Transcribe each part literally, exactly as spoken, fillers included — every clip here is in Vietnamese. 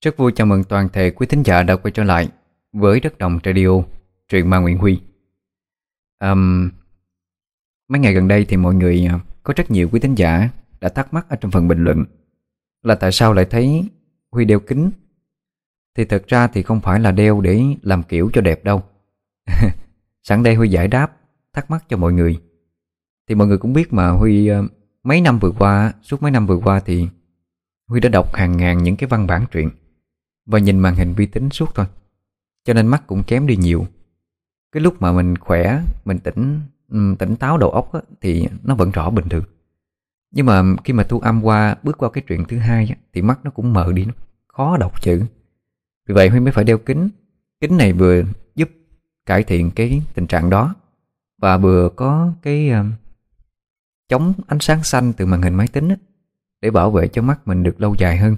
Rất vui chào mừng toàn thể quý thính giả đã quay trở lại với Đất Đồng Radio, truyện ma Nguyễn Huy. Ờm, Mấy ngày gần đây thì mọi người à, có rất nhiều quý thính giả đã thắc mắc ở trong phần bình luận là tại sao lại thấy Huy đeo kính. Thì thật ra thì không phải là đeo để làm kiểu cho đẹp đâu. Sẵn đây Huy giải đáp thắc mắc cho mọi người. Thì mọi người cũng biết mà Huy à, mấy năm vừa qua, suốt mấy năm vừa qua thì Huy đã đọc hàng ngàn những cái văn bản truyện và nhìn màn hình vi tính suốt thôi, cho nên mắt cũng kém đi nhiều. Cái lúc mà mình khỏe, mình tỉnh tỉnh táo đầu óc á, thì nó vẫn rõ bình thường. Nhưng mà khi mà thu âm qua, bước qua cái truyện thứ hai á, thì mắt nó cũng mờ đi, nó khó đọc chữ. Vì vậy Huy mới phải đeo kính. Kính này vừa giúp cải thiện cái tình trạng đó, và vừa có cái uh, chống ánh sáng xanh từ màn hình máy tính á, để bảo vệ cho mắt mình được lâu dài hơn.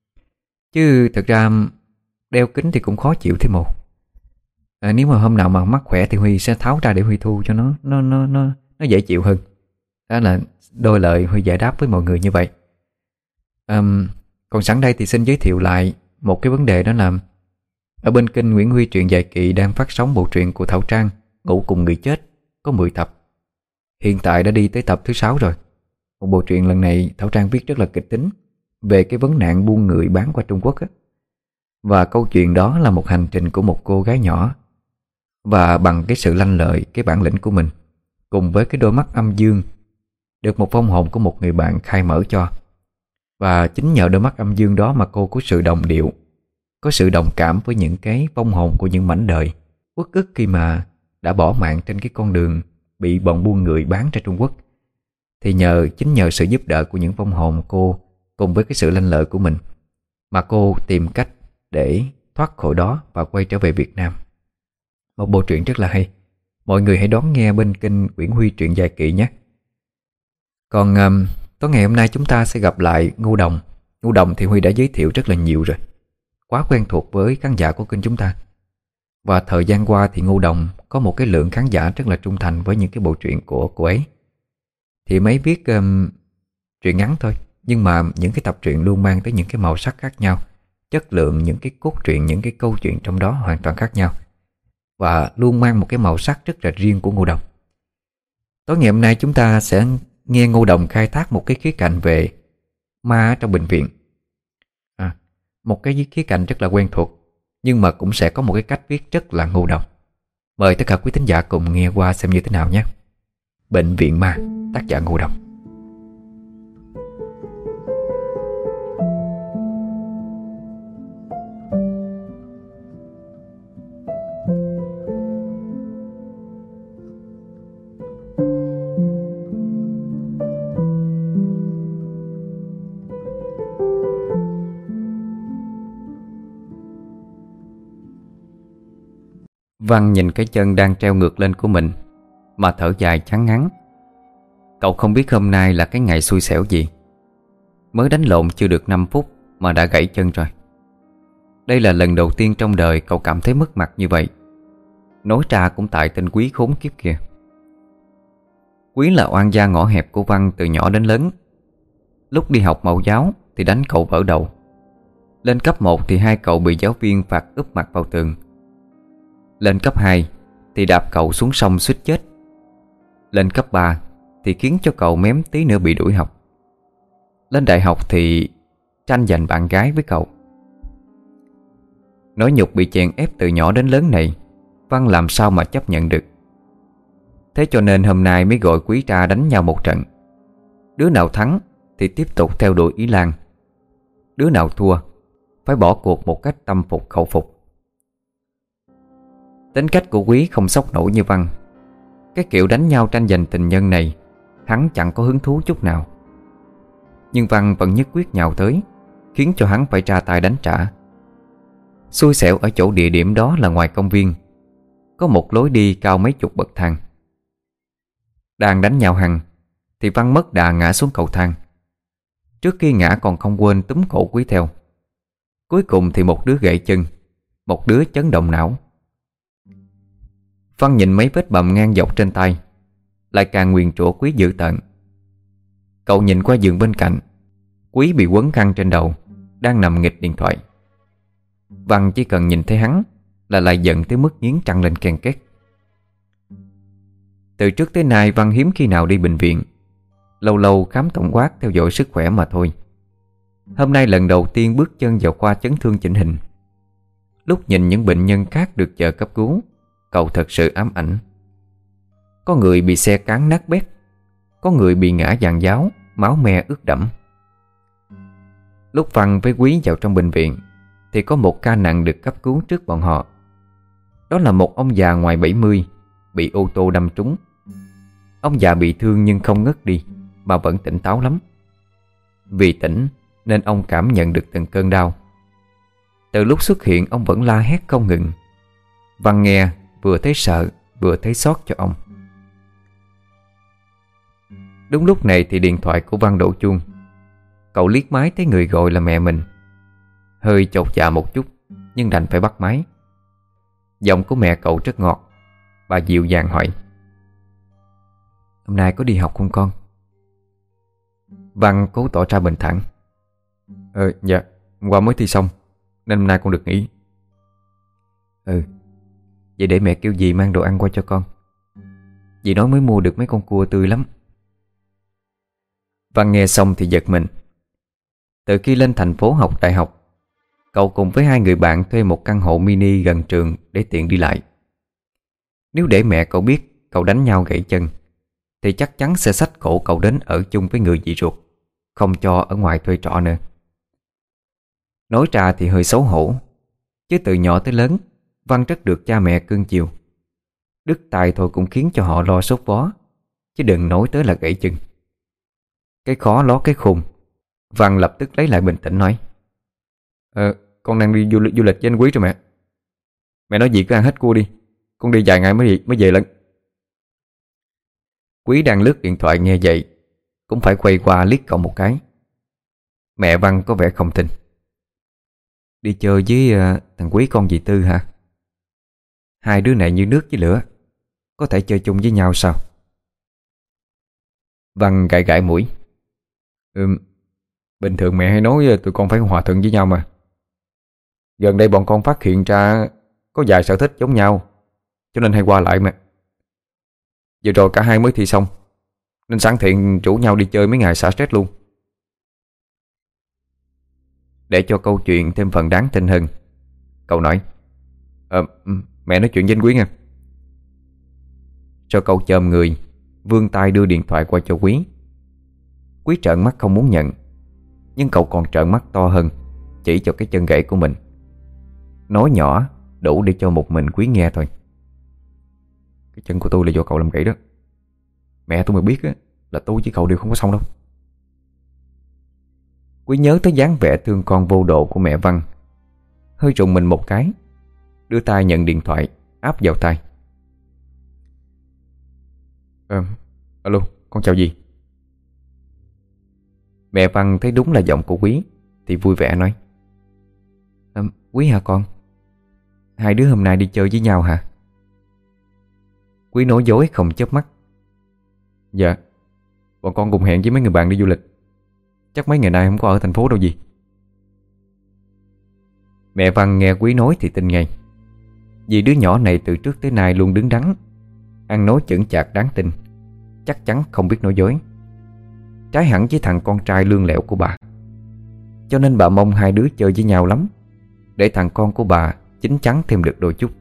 Chứ thật ra đeo kính thì cũng khó chịu thêm một. à, Nếu mà hôm nào mà mắt khỏe thì Huy sẽ tháo ra để Huy thu cho nó nó nó nó, nó dễ chịu hơn. Đó là đôi lời Huy giải đáp với mọi người như vậy. à, Còn sẵn đây thì xin giới thiệu lại một cái vấn đề, đó là ở bên kênh Nguyễn Huy truyện dài kỳ đang phát sóng bộ truyện của Thảo Trang Ngủ Cùng Người Chết có mười tập. Hiện tại đã đi tới tập thứ sáu rồi. Một bộ truyện lần này Thảo Trang viết rất là kịch tính về cái vấn nạn buôn người bán qua Trung Quốc á. Và câu chuyện đó là một hành trình của một cô gái nhỏ, và bằng cái sự lanh lợi, cái bản lĩnh của mình, cùng với cái đôi mắt âm dương, được một vong hồn của một người bạn khai mở cho. Và chính nhờ đôi mắt âm dương đó mà cô có sự đồng điệu, có sự đồng cảm với những cái vong hồn của những mảnh đời uất ức khi mà đã bỏ mạng trên cái con đường bị bọn buôn người bán ra Trung Quốc. Thì nhờ chính nhờ sự giúp đỡ của những vong hồn cô, cùng với cái sự lanh lợi của mình, mà cô tìm cách để thoát khỏi đó và quay trở về Việt Nam. Một bộ truyện rất là hay. Mọi người hãy đón nghe bên kênh Nguyễn Huy truyện dài kỳ nhé. Còn um, tối ngày hôm nay chúng ta sẽ gặp lại Ngô Đồng. Ngô Đồng thì Huy đã giới thiệu rất là nhiều rồi, quá quen thuộc với khán giả của kênh chúng ta. Và thời gian qua thì Ngô Đồng có một cái lượng khán giả rất là trung thành với những cái bộ truyện của cô ấy. Thì mấy viết um, truyện ngắn thôi, nhưng mà những cái tập truyện luôn mang tới những cái màu sắc khác nhau. Chất lượng những cái cốt truyện, những cái câu chuyện trong đó hoàn toàn khác nhau, và luôn mang một cái màu sắc rất là riêng của Ngô Đồng. Tối ngày hôm nay chúng ta sẽ nghe Ngô Đồng khai thác một cái khía cạnh về ma ở trong bệnh viện. à, Một cái khía cạnh rất là quen thuộc, nhưng mà cũng sẽ có một cái cách viết rất là Ngô Đồng. Mời tất cả quý thính giả cùng nghe qua xem như thế nào nhé. Bệnh viện ma, tác giả Ngô Đồng. Văn nhìn cái chân đang treo ngược lên của mình mà thở dài chán ngán. Cậu không biết hôm nay là cái ngày xui xẻo gì. Mới đánh lộn chưa được năm phút mà đã gãy chân rồi. Đây là lần đầu tiên trong đời cậu cảm thấy mất mặt như vậy. Nói ra cũng tại tên Quý khốn kiếp kia. Quý là oan gia ngõ hẹp của Văn từ nhỏ đến lớn. Lúc đi học mẫu giáo thì đánh cậu vỡ đầu. Lên cấp một thì hai cậu bị giáo viên phạt úp mặt vào tường. Lên cấp hai thì đạp cậu xuống sông suýt chết. Lên cấp ba thì khiến cho cậu mém tí nữa bị đuổi học. Lên đại học thì tranh giành bạn gái với cậu. Nỗi nhục bị chèn ép từ nhỏ đến lớn này, Văn làm sao mà chấp nhận được. Thế cho nên hôm nay mới gọi Quý ra đánh nhau một trận. Đứa nào thắng thì tiếp tục theo đuổi ý Lan. Đứa nào thua phải bỏ cuộc một cách tâm phục khẩu phục. Tính cách của Quý không sốc nổi như Văn. Cái kiểu đánh nhau tranh giành tình nhân này hắn chẳng có hứng thú chút nào. Nhưng Văn vẫn nhất quyết nhào tới, khiến cho hắn phải ra tay đánh trả. Xui xẻo ở chỗ địa điểm đó là ngoài công viên, có một lối đi cao mấy chục bậc thang. Đang đánh nhau hăng thì Văn mất đà ngã xuống cầu thang. Trước khi ngã còn không quên túm cổ Quý theo. Cuối cùng thì một đứa gãy chân, một đứa chấn động não. Văn nhìn mấy vết bầm ngang dọc trên tay, lại càng nguyền rủa Quý dữ tợn. Cậu nhìn qua giường bên cạnh, Quý bị quấn khăn trên đầu, đang nằm nghịch điện thoại. Văn chỉ cần nhìn thấy hắn là lại giận tới mức nghiến răng lên ken két. Từ trước tới nay Văn hiếm khi nào đi bệnh viện, lâu lâu khám tổng quát theo dõi sức khỏe mà thôi. Hôm nay lần đầu tiên bước chân vào khoa chấn thương chỉnh hình. Lúc nhìn những bệnh nhân khác được chờ cấp cứu, cậu thật sự ám ảnh. Có người bị xe cán nát bét, có người bị ngã giàn giáo, máu me ướt đẫm. Lúc Văn với Quý vào trong bệnh viện thì có một ca nặng được cấp cứu trước bọn họ. Đó là một ông già ngoài bảy mươi, bị ô tô đâm trúng. Ông già bị thương nhưng không ngất đi, mà vẫn tỉnh táo lắm. Vì tỉnh nên ông cảm nhận được từng cơn đau. Từ lúc xuất hiện ông vẫn la hét không ngừng. Văn nghe vừa thấy sợ vừa thấy xót cho ông. Đúng lúc này thì điện thoại của Văn đổ chuông. Cậu liếc máy thấy người gọi là mẹ mình. Hơi chột dạ một chút, nhưng đành phải bắt máy. Giọng của mẹ cậu rất ngọt. Bà dịu dàng hỏi: "Hôm nay có đi học không con?" Văn cố tỏ ra bình thản: Ờ dạ, hôm qua mới thi xong nên hôm nay con được nghỉ." "Ừ, vậy để mẹ kêu dì mang đồ ăn qua cho con. Dì nói mới mua được mấy con cua tươi lắm." Văn nghe xong thì giật mình. Từ khi lên thành phố học đại học, cậu cùng với hai người bạn thuê một căn hộ mini gần trường để tiện đi lại. Nếu để mẹ cậu biết cậu đánh nhau gãy chân thì chắc chắn sẽ xách cổ cậu đến ở chung với người dì ruột, không cho ở ngoài thuê trọ nữa. Nói ra thì hơi xấu hổ, chứ từ nhỏ tới lớn Văn rất được cha mẹ cưng chiều. Đứt tay thôi cũng khiến cho họ lo sốt vó, chứ đừng nói tới là gãy chân. Cái khó ló cái khùng. Văn lập tức lấy lại bình tĩnh nói: Ờ, con đang đi du lịch, du lịch với anh Quý rồi mẹ. Mẹ nói gì cứ ăn hết cua đi, con đi vài ngày mới, mới về lận. Quý đang lướt điện thoại nghe vậy cũng phải quay qua liếc cậu một cái. Mẹ Văn có vẻ không tin. "Đi chơi với uh, thằng Quý con dì Tư hả? Hai đứa này như nước với lửa, có thể chơi chung với nhau sao?" Văn gãi gãi mũi. Ừ, bình thường mẹ hay nói tụi con phải hòa thuận với nhau mà. Gần đây bọn con phát hiện ra có vài sở thích giống nhau, cho nên hay qua lại mà. Vừa rồi cả hai mới thi xong, nên sẵn tiện rủ nhau đi chơi mấy ngày xả stress luôn. Để cho câu chuyện thêm phần đáng tin hơn, cậu nói: Ờ, mẹ nói chuyện với anh Quý nha. Rồi cậu chồm người, vươn tay đưa điện thoại qua cho Quý. Quý trợn mắt không muốn nhận, nhưng cậu còn trợn mắt to hơn, chỉ cho cái chân gãy của mình. Nói nhỏ đủ để cho một mình Quý nghe thôi: "Cái chân của tôi là do cậu làm gãy đó. Mẹ tôi mà biết á, là tôi với cậu đều không có xong đâu." Quý nhớ tới dáng vẻ thương con vô độ của mẹ Văn, hơi rùng mình một cái, đưa tay nhận điện thoại, áp vào tai. Ờ, alo, con chào dì. Mẹ Văn thấy đúng là giọng của Quý thì vui vẻ nói: à, Quý hả con? Hai đứa hôm nay đi chơi với nhau hả? Quý nói dối không chớp mắt: Dạ, bọn con cùng hẹn với mấy người bạn đi du lịch. Chắc mấy ngày nay không có ở thành phố đâu gì. Mẹ Văn nghe Quý nói thì tin ngay, vì đứa nhỏ này từ trước tới nay luôn đứng đắn, ăn nói chững chạc đáng tin, chắc chắn không biết nói dối. Trái hẳn với thằng con trai lương lẹo của bà. Cho nên bà mong hai đứa chơi với nhau lắm, để thằng con của bà chín chắn thêm được đôi chút.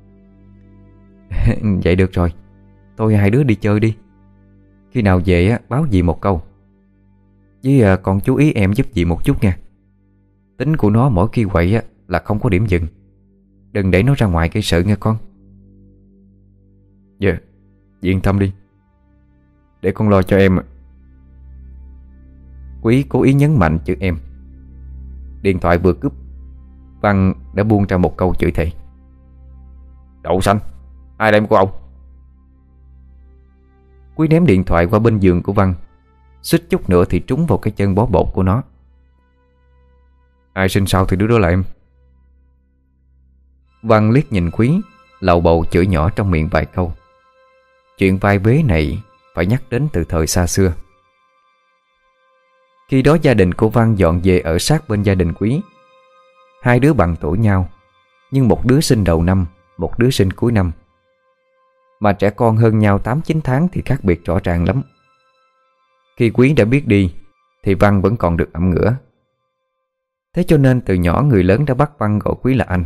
Vậy được rồi, thôi hai đứa đi chơi đi. Khi nào về á, báo dì một câu. Với à, con chú ý em giúp dì một chút nha. Tính của nó mỗi khi quậy á, là không có điểm dừng. Đừng để nó ra ngoài gây sự nghe con. Dạ, dì yên tâm đi, để con lo cho em. Quý cố ý nhấn mạnh chữ em. Điện thoại vừa cúp, Văn đã buông ra một câu chửi thề: Đậu xanh, ai đem của ông? Quý ném điện thoại qua bên giường của Văn, suýt chút nữa thì trúng vào cái chân bó bột của nó. Ai sinh sau thì đứa đó là em. Văn liếc nhìn Quý, lầu bầu chửi nhỏ trong miệng vài câu. Chuyện vai vế này phải nhắc đến từ thời xa xưa. Khi đó gia đình của Văn dọn về ở sát bên gia đình Quý. Hai đứa bằng tuổi nhau, nhưng một đứa sinh đầu năm, một đứa sinh cuối năm. Mà trẻ con hơn nhau tám chín tháng thì khác biệt rõ ràng lắm. Khi Quý đã biết đi thì Văn vẫn còn được ẩm ngửa. Thế cho nên từ nhỏ người lớn đã bắt Văn gọi Quý là anh.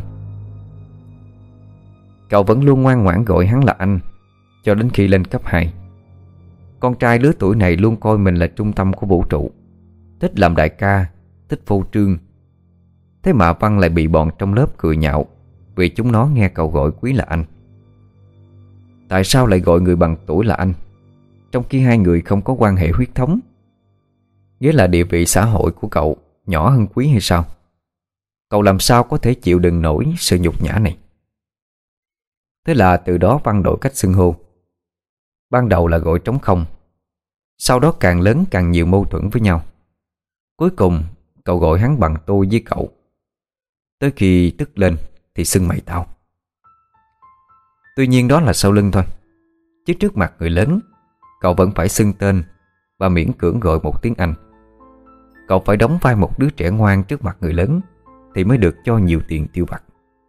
Cậu vẫn luôn ngoan ngoãn gọi hắn là anh cho đến khi lên cấp hai. Con trai lứa tuổi này luôn coi mình là trung tâm của vũ trụ, thích làm đại ca, thích phô trương. Thế mà Văn lại bị bọn trong lớp cười nhạo vì chúng nó nghe cậu gọi Quý là anh. Tại sao lại gọi người bằng tuổi là anh, trong khi hai người không có quan hệ huyết thống? Nghĩa là địa vị xã hội của cậu nhỏ hơn Quý hay sao? Cậu làm sao có thể chịu đựng nổi sự nhục nhã này? Thế là từ đó Văn đổi cách xưng hô. Ban đầu là gọi trống không, sau đó càng lớn càng nhiều mâu thuẫn với nhau. Cuối cùng cậu gọi hắn bằng tôi với cậu, tới khi tức lên thì xưng mày tao. Tuy nhiên đó là sau lưng thôi, chứ trước mặt người lớn cậu vẫn phải xưng tên và miễn cưỡng gọi một tiếng anh. Cậu phải đóng vai một đứa trẻ ngoan trước mặt người lớn thì mới được cho nhiều tiền tiêu vặt.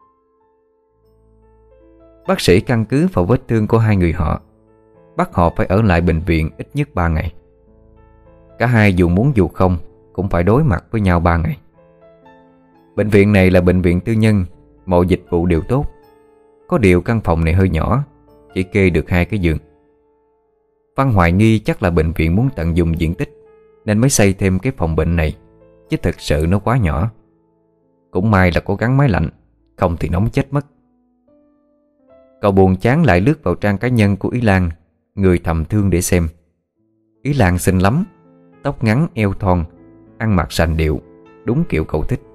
Bác sĩ căn cứ vào vết thương của hai người họ, bắt họ phải ở lại bệnh viện ít nhất ba ngày. Cả hai dù muốn dù không cũng phải đối mặt với nhau ba ngày. Bệnh viện này là bệnh viện tư nhân, mọi dịch vụ đều tốt. Có điều căn phòng này hơi nhỏ, chỉ kê được hai cái giường. Văn hoài nghi chắc là bệnh viện muốn tận dụng diện tích nên mới xây thêm cái phòng bệnh này, chứ thực sự nó quá nhỏ. Cũng may là có gắn máy lạnh, không thì nóng chết mất. Cậu buồn chán lại lướt vào trang cá nhân của Ý Lan, người thầm thương để xem. Ý Lan xinh lắm, tóc ngắn eo thon, ăn mặc sành điệu, đúng kiểu cậu thích.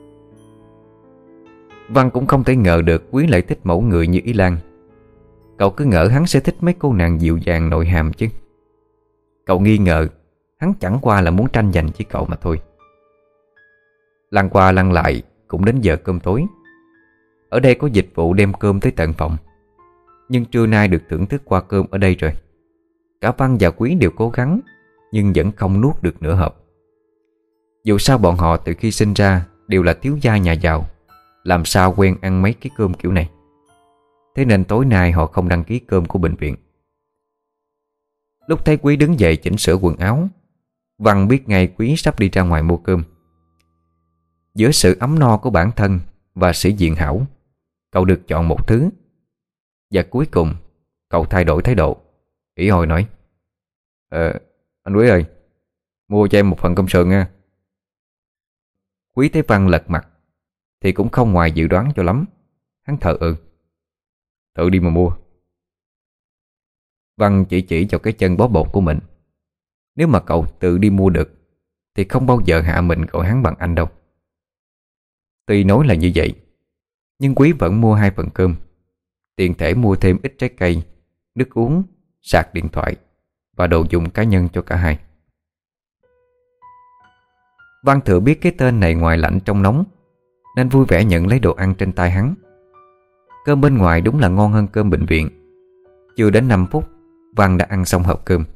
Văn cũng không thể ngờ được Quý lại thích mẫu người như Ý Lan. Cậu cứ ngỡ hắn sẽ thích mấy cô nàng dịu dàng nội hàm chứ. Cậu nghi ngờ hắn chẳng qua là muốn tranh giành với cậu mà thôi. Lăn qua lăn lại cũng đến giờ cơm tối. Ở đây có dịch vụ đem cơm tới tận phòng, nhưng trưa nay được thưởng thức qua cơm ở đây rồi. Cả Văn và Quý đều cố gắng, nhưng vẫn không nuốt được nửa hộp. Dù sao bọn họ từ khi sinh ra đều là thiếu gia nhà giàu, làm sao quen ăn mấy cái cơm kiểu này. Thế nên tối nay họ không đăng ký cơm của bệnh viện. Lúc thấy Quý đứng dậy chỉnh sửa quần áo, Văn biết ngay Quý sắp đi ra ngoài mua cơm. Giữa sự ấm no của bản thân và sĩ diện hảo, cậu được chọn một thứ. Và cuối cùng cậu thay đổi thái độ, ỷ ôi nói: Ờ, anh Quý ơi, mua cho em một phần cơm sườn nha. Quý thấy Văn lật mặt thì cũng không ngoài dự đoán cho lắm. Hắn thờ ơ: Tự đi mà mua. Văn chỉ chỉ vào cái chân bó bột của mình. Nếu mà cậu tự đi mua được thì không bao giờ hạ mình gọi hắn bằng anh đâu. Tuy nói là như vậy, nhưng Quý vẫn mua hai phần cơm, tiền thể mua thêm ít trái cây, nước uống, sạc điện thoại và đồ dùng cá nhân cho cả hai. Văn thừa biết cái tên này ngoài lạnh trong nóng, nên vui vẻ nhận lấy đồ ăn trên tay hắn. Cơm bên ngoài đúng là ngon hơn cơm bệnh viện. Chưa đến năm phút, Văn đã ăn xong hộp cơm.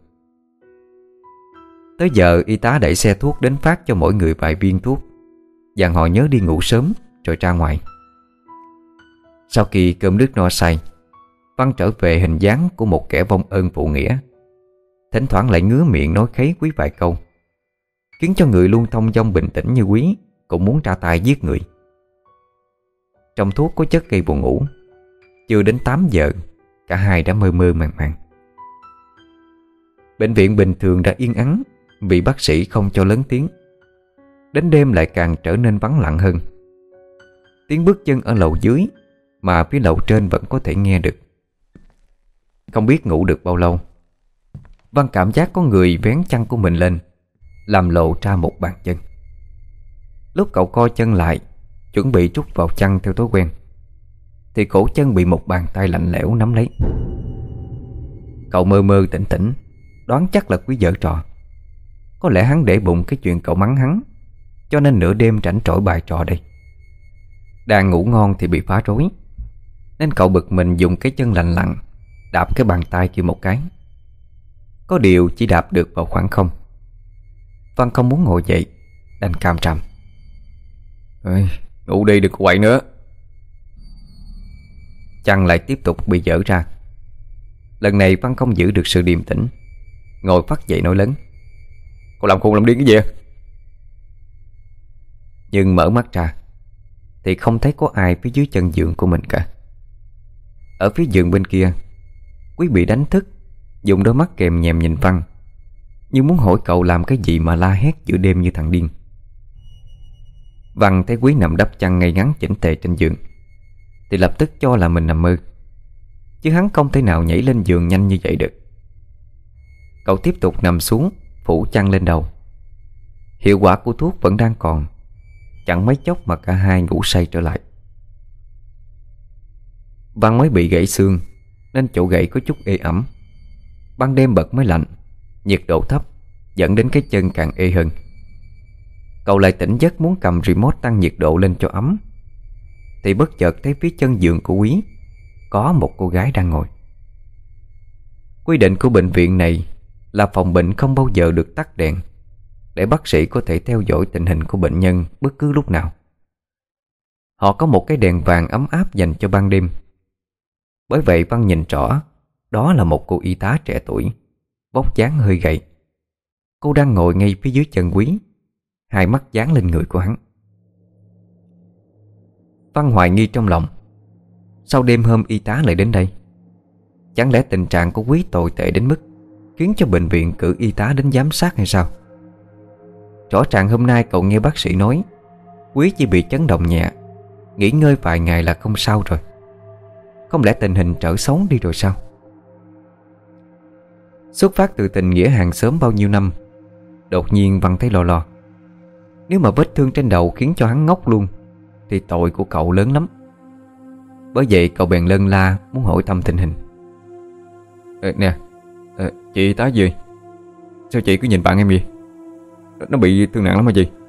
Tới giờ y tá đẩy xe thuốc đến phát cho mỗi người vài viên thuốc, dặn họ nhớ đi ngủ sớm rồi ra ngoài. Sau khi cơm nước no say, Văn trở về hình dáng của một kẻ vong ơn phụ nghĩa. Thỉnh thoảng lại ngứa miệng nói khấy Quý vài câu, khiến cho người luôn thông dong bình tĩnh như Quý cũng muốn ra tay giết người. Trong thuốc có chất gây buồn ngủ. Chưa đến tám giờ, cả hai đã mơ mơ màng màng. Bệnh viện bình thường đã yên ắng vì bác sĩ không cho lớn tiếng. Đến đêm lại càng trở nên vắng lặng hơn. Tiếng bước chân ở lầu dưới mà phía lầu trên vẫn có thể nghe được. Không biết ngủ được bao lâu, Văn cảm giác có người vén chăn của mình lên, làm lộ ra một bàn chân. Lúc cậu co chân lại, chuẩn bị trút vào chăn theo thói quen, thì cổ chân bị một bàn tay lạnh lẽo nắm lấy. Cậu mơ mơ tỉnh tỉnh, đoán chắc là Quý giở trò. Có lẽ hắn để bụng cái chuyện cậu mắng hắn, cho nên nửa đêm rảnh rỗi bài trò đây. Đang ngủ ngon thì bị phá rối, nên cậu bực mình dùng cái chân lành lặn đạp cái bàn tay kia một cái. Có điều chỉ đạp được vào khoảng không. Văn không muốn ngồi dậy, đành càm ràm: Ơi, Ngủ đi, đừng có quậy nữa. Chăn lại tiếp tục bị dở ra. Lần này Văn không giữ được sự điềm tĩnh, ngồi phắt dậy nói lớn: Cô làm khùng làm điên cái gì? Nhưng mở mắt ra thì không thấy có ai phía dưới chân giường của mình cả. Ở phía giường bên kia, Quý bị đánh thức, dùng đôi mắt kèm nhèm nhìn Văn, như muốn hỏi cậu làm cái gì mà la hét giữa đêm như thằng điên. Văn thấy Quý nằm đắp chăn ngay ngắn chỉnh tề trên giường thì lập tức cho là mình nằm mơ, chứ hắn không thể nào nhảy lên giường nhanh như vậy được. Cậu tiếp tục nằm xuống, phủ chăn lên đầu. Hiệu quả của thuốc vẫn đang còn. Chẳng mấy chốc mà cả hai ngủ say trở lại. Văn mới bị gãy xương nên chỗ gãy có chút ê ẩm. Ban đêm bật máy lạnh, nhiệt độ thấp dẫn đến cái chân càng ê hơn. Cậu lại tỉnh giấc muốn cầm remote tăng nhiệt độ lên cho ấm, thì bất chợt thấy phía chân giường của Quý có một cô gái đang ngồi. Quy định của bệnh viện này là phòng bệnh không bao giờ được tắt đèn, để bác sĩ có thể theo dõi tình hình của bệnh nhân bất cứ lúc nào. Họ có một cái đèn vàng ấm áp dành cho ban đêm. Bởi vậy Văn nhìn rõ đó là một cô y tá trẻ tuổi, vóc dáng hơi gầy. Cô đang ngồi ngay phía dưới chân Quý, hai mắt dán lên người của hắn. Văn hoài nghi trong lòng, sau đêm hôm y tá lại đến đây, chẳng lẽ tình trạng của Quý tồi tệ đến mức khiến cho bệnh viện cử y tá đến giám sát hay sao? Rõ ràng hôm nay cậu nghe bác sĩ nói Quý chỉ bị chấn động nhẹ, nghỉ ngơi vài ngày là không sao rồi. Không lẽ tình hình trở xấu đi rồi sao? Xuất phát từ tình nghĩa hàng xóm bao nhiêu năm, đột nhiên Văn thấy lo lo. Nếu mà vết thương trên đầu khiến cho hắn ngốc luôn thì tội của cậu lớn lắm. Bởi vậy cậu bèn lân la muốn hỏi thăm tình hình. Ờ, nè, ờ, chị y tá gì? Sao chị cứ nhìn bạn em vậy? Nó bị thương nặng lắm hả chị?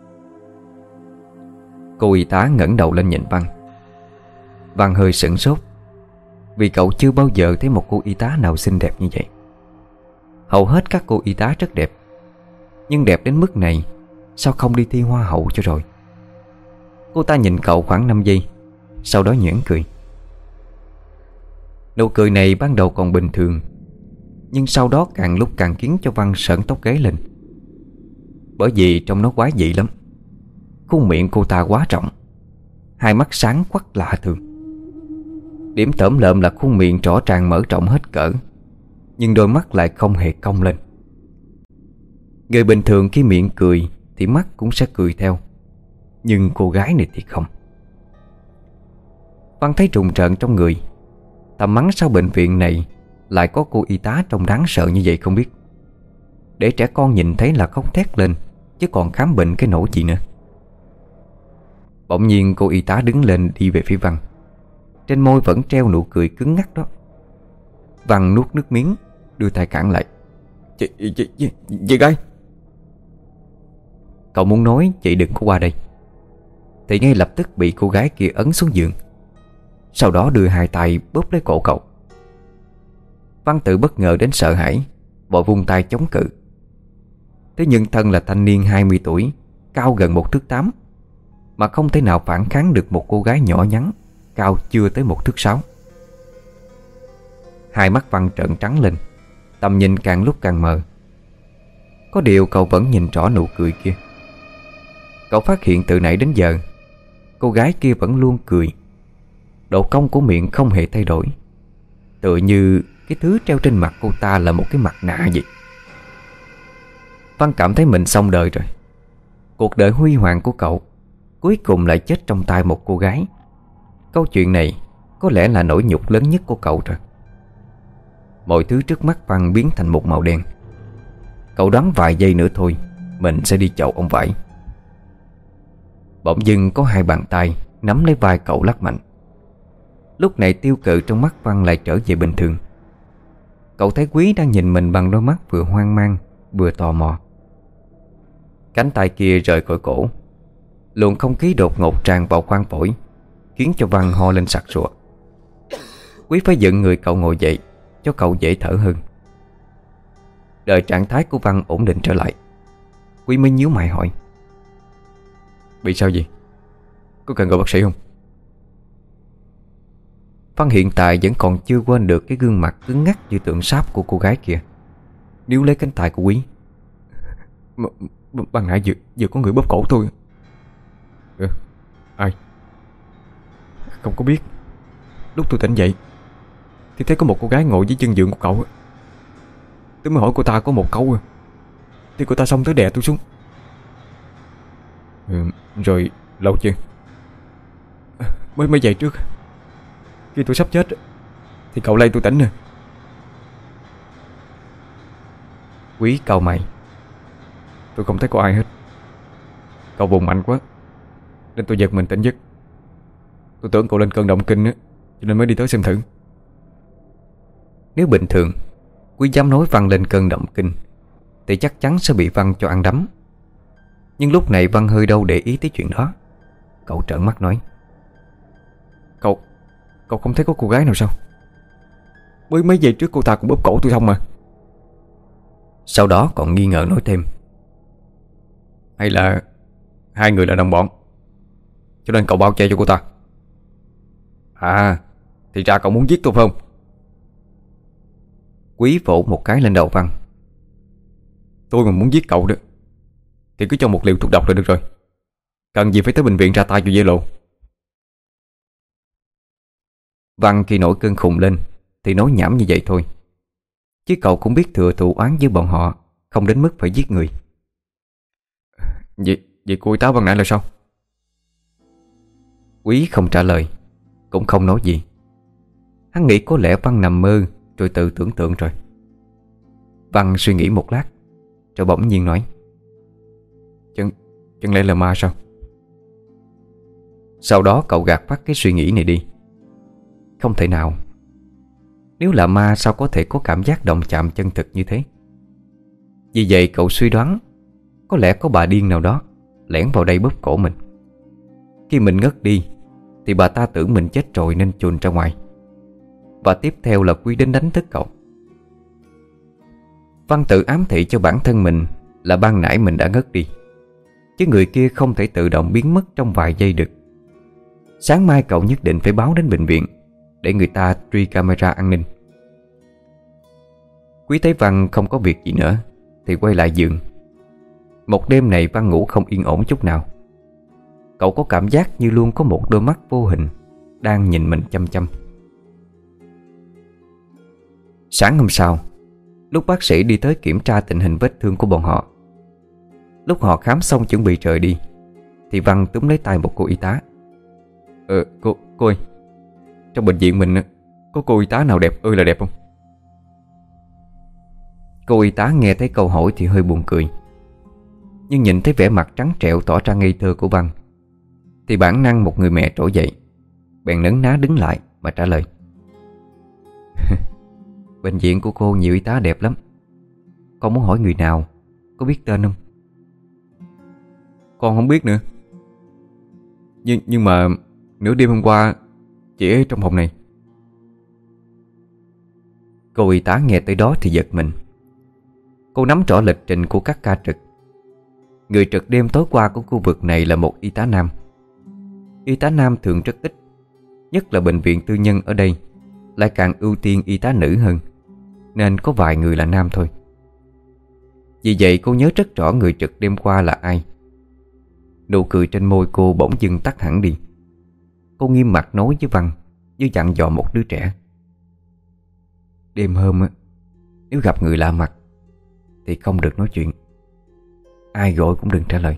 Cô y tá ngẩng đầu lên nhìn Văn. Văn hơi sửng sốt, vì cậu chưa bao giờ thấy một cô y tá nào xinh đẹp như vậy. Hầu hết các cô y tá rất đẹp, nhưng đẹp đến mức này sao không đi thi hoa hậu cho rồi? Cô ta nhìn cậu khoảng năm giây, sau đó nhoẻn cười. Nụ cười này ban đầu còn bình thường, nhưng sau đó càng lúc càng khiến cho Văn sởn tóc gáy lên. Bởi vì trong nó quái dị lắm. Khuôn miệng cô ta quá rộng, hai mắt sáng quắc lạ thường. Điểm tởm lợm là khuôn miệng rõ ràng mở rộng hết cỡ, nhưng đôi mắt lại không hề cong lên. Người bình thường khi miệng cười thì mắt cũng sẽ cười theo, nhưng cô gái này thì không. Văn thấy trùng trợn trong người, thầm mắng sao bệnh viện này lại có cô y tá trông đáng sợ như vậy không biết. Để trẻ con nhìn thấy là khóc thét lên, chứ còn khám bệnh cái nỗi gì nữa. Bỗng nhiên cô y tá đứng lên đi về phía Văn. Trên môi vẫn treo nụ cười cứng ngắc đó. Văn nuốt nước miếng, đưa tay cản lại. Chị, chị, chị, chị gái. Cậu muốn nói chị đừng có qua đây, thì ngay lập tức bị cô gái kia ấn xuống giường, sau đó đưa hai tay bóp lấy cổ cậu. Văn tự bất ngờ đến sợ hãi, vội vung tay chống cự. Thế nhưng thân là thanh niên hai mươi tuổi, cao gần một thước tám, mà không thể nào phản kháng được một cô gái nhỏ nhắn, cao chưa tới một thước sáu. Hai mắt Văn trợn trắng lên, tầm nhìn càng lúc càng mờ. Có điều cậu vẫn nhìn rõ nụ cười kia. Cậu phát hiện từ nãy đến giờ cô gái kia vẫn luôn cười. Độ cong của miệng không hề thay đổi, tựa như cái thứ treo trên mặt cô ta là một cái mặt nạ vậy. Văn cảm thấy mình xong đời rồi. Cuộc đời huy hoàng của cậu cuối cùng lại chết trong tay một cô gái. Câu chuyện này có lẽ là nỗi nhục lớn nhất của cậu rồi. Mọi thứ trước mắt Văn biến thành một màu đen. Cậu đoán vài giây nữa thôi mình sẽ đi chậu ông vải. Bỗng dưng có hai bàn tay nắm lấy vai cậu lắc mạnh. Lúc này tiêu cự trong mắt Văn lại trở về bình thường. Cậu thấy Quý đang nhìn mình bằng đôi mắt vừa hoang mang vừa tò mò. Cánh tay kia rời khỏi cổ, luồng không khí đột ngột tràn vào khoang phổi, khiến cho Văn ho lên sặc sụa. Quý phải dựng người cậu ngồi dậy cho cậu dễ thở hơn. Đợi trạng thái của Văn ổn định trở lại, Quý mới nhíu mày hỏi: Bị sao gì? C Có cần gọi bác sĩ không? Văn hiện tại vẫn còn chưa quên được cái gương mặt cứng ngắc như tượng sáp của cô gái kia, níu lấy cánh tay của Quý. M Ban nãy vừa, vừa có người bóp cổ tôi. Ừ, ai? Không có biết. Lúc tôi tỉnh dậy thì thấy có một cô gái ngồi dưới chân giường của cậu. Tôi mới hỏi cô ta có một câu thì cô ta xông tới đè tôi xuống. Ừ, rồi lâu chưa? Mới mấy giây trước, khi tôi sắp chết thì cậu lay tôi tỉnh nè. Quý cau mày. Tôi không thấy có ai hết. Cậu vùng mạnh quá nên tôi giật mình tỉnh giấc. Tôi tưởng cậu lên cơn động kinh á, cho nên mới đi tới xem thử. Nếu bình thường Quý dám nói Văn lên cơn động kinh thì chắc chắn sẽ bị Văn cho ăn đấm. Nhưng lúc này Văn hơi đâu để ý tới chuyện đó. Cậu trợn mắt nói: Cậu Cậu không thấy có cô gái nào sao? Mới mấy giây trước cô ta cũng bóp cổ tôi xong mà. Sau đó còn nghi ngờ nói thêm: Hay là hai người là đồng bọn, cho nên cậu bao che cho cô ta? À, thì ra cậu muốn giết tôi phải không? Quý vỗ một cái lên đầu Văn. Tôi mà muốn giết cậu đó thì cứ cho một liều thuốc độc là được rồi. Cần gì phải tới bệnh viện ra tay cho dễ lộ. Văn khi nổi cơn khùng lên thì nói nhảm như vậy thôi, chứ cậu cũng biết thừa thù oán với bọn họ, không đến mức phải giết người. Vậy, vậy cô y tá ban nãy là sao? Quý không trả lời, cũng không nói gì. Hắn nghĩ có lẽ Văn nằm mơ rồi tự tưởng tượng rồi. Văn suy nghĩ một lát rồi bỗng nhiên nói: Chẳng, chẳng lẽ là ma sao? Sau đó cậu gạt phát cái suy nghĩ này đi. Không thể nào. Nếu là ma sao có thể có cảm giác động chạm chân thực như thế? Vì vậy cậu suy đoán có lẽ có bà điên nào đó lẻn vào đây bóp cổ mình. Khi mình ngất đi thì bà ta tưởng mình chết rồi nên chùn ra ngoài. Và tiếp theo là Quý đến đánh thức cậu. Văn tự ám thị cho bản thân mình là ban nãy mình đã ngất đi, chứ người kia không thể tự động biến mất trong vài giây được. Sáng mai cậu nhất định phải báo đến bệnh viện để người ta truy camera an ninh. Quý thấy Văn không có việc gì nữa thì quay lại giường. Một đêm này Văn ngủ không yên ổn chút nào. Cậu có cảm giác như luôn có một đôi mắt vô hình đang nhìn mình chăm chăm. Sáng hôm sau, lúc bác sĩ đi tới kiểm tra tình hình vết thương của bọn họ, lúc họ khám xong chuẩn bị rời đi thì Văn túm lấy tay một cô y tá. Ờ, cô, cô ơi, trong bệnh viện mình có cô y tá nào đẹp ơi là đẹp không? Cô y tá nghe thấy câu hỏi thì hơi buồn cười, nhưng nhìn thấy vẻ mặt trắng trẻo tỏ ra ngây thơ của Văn thì bản năng một người mẹ trỗi dậy, bèn nấn ná đứng lại mà trả lời: Bệnh viện của cô nhiều y tá đẹp lắm. Con muốn hỏi người nào, có biết tên không? Con không biết nữa. Nhưng, nhưng mà nửa đêm hôm qua chị ấy trong phòng này. Cô y tá nghe tới đó thì giật mình. Cô nắm rõ lịch trình của các ca trực. Người trực đêm tối qua của khu vực này là một y tá nam. Y tá nam thường rất ít, nhất là bệnh viện tư nhân ở đây lại càng ưu tiên y tá nữ hơn, nên có vài người là nam thôi. Vì vậy cô nhớ rất rõ người trực đêm qua là ai. Nụ cười trên môi cô bỗng dưng tắt hẳn đi. Cô nghiêm mặt nói với Văn như dặn dò một đứa trẻ: Đêm hôm á, nếu gặp người lạ mặt thì không được nói chuyện. Ai gọi cũng đừng trả lời.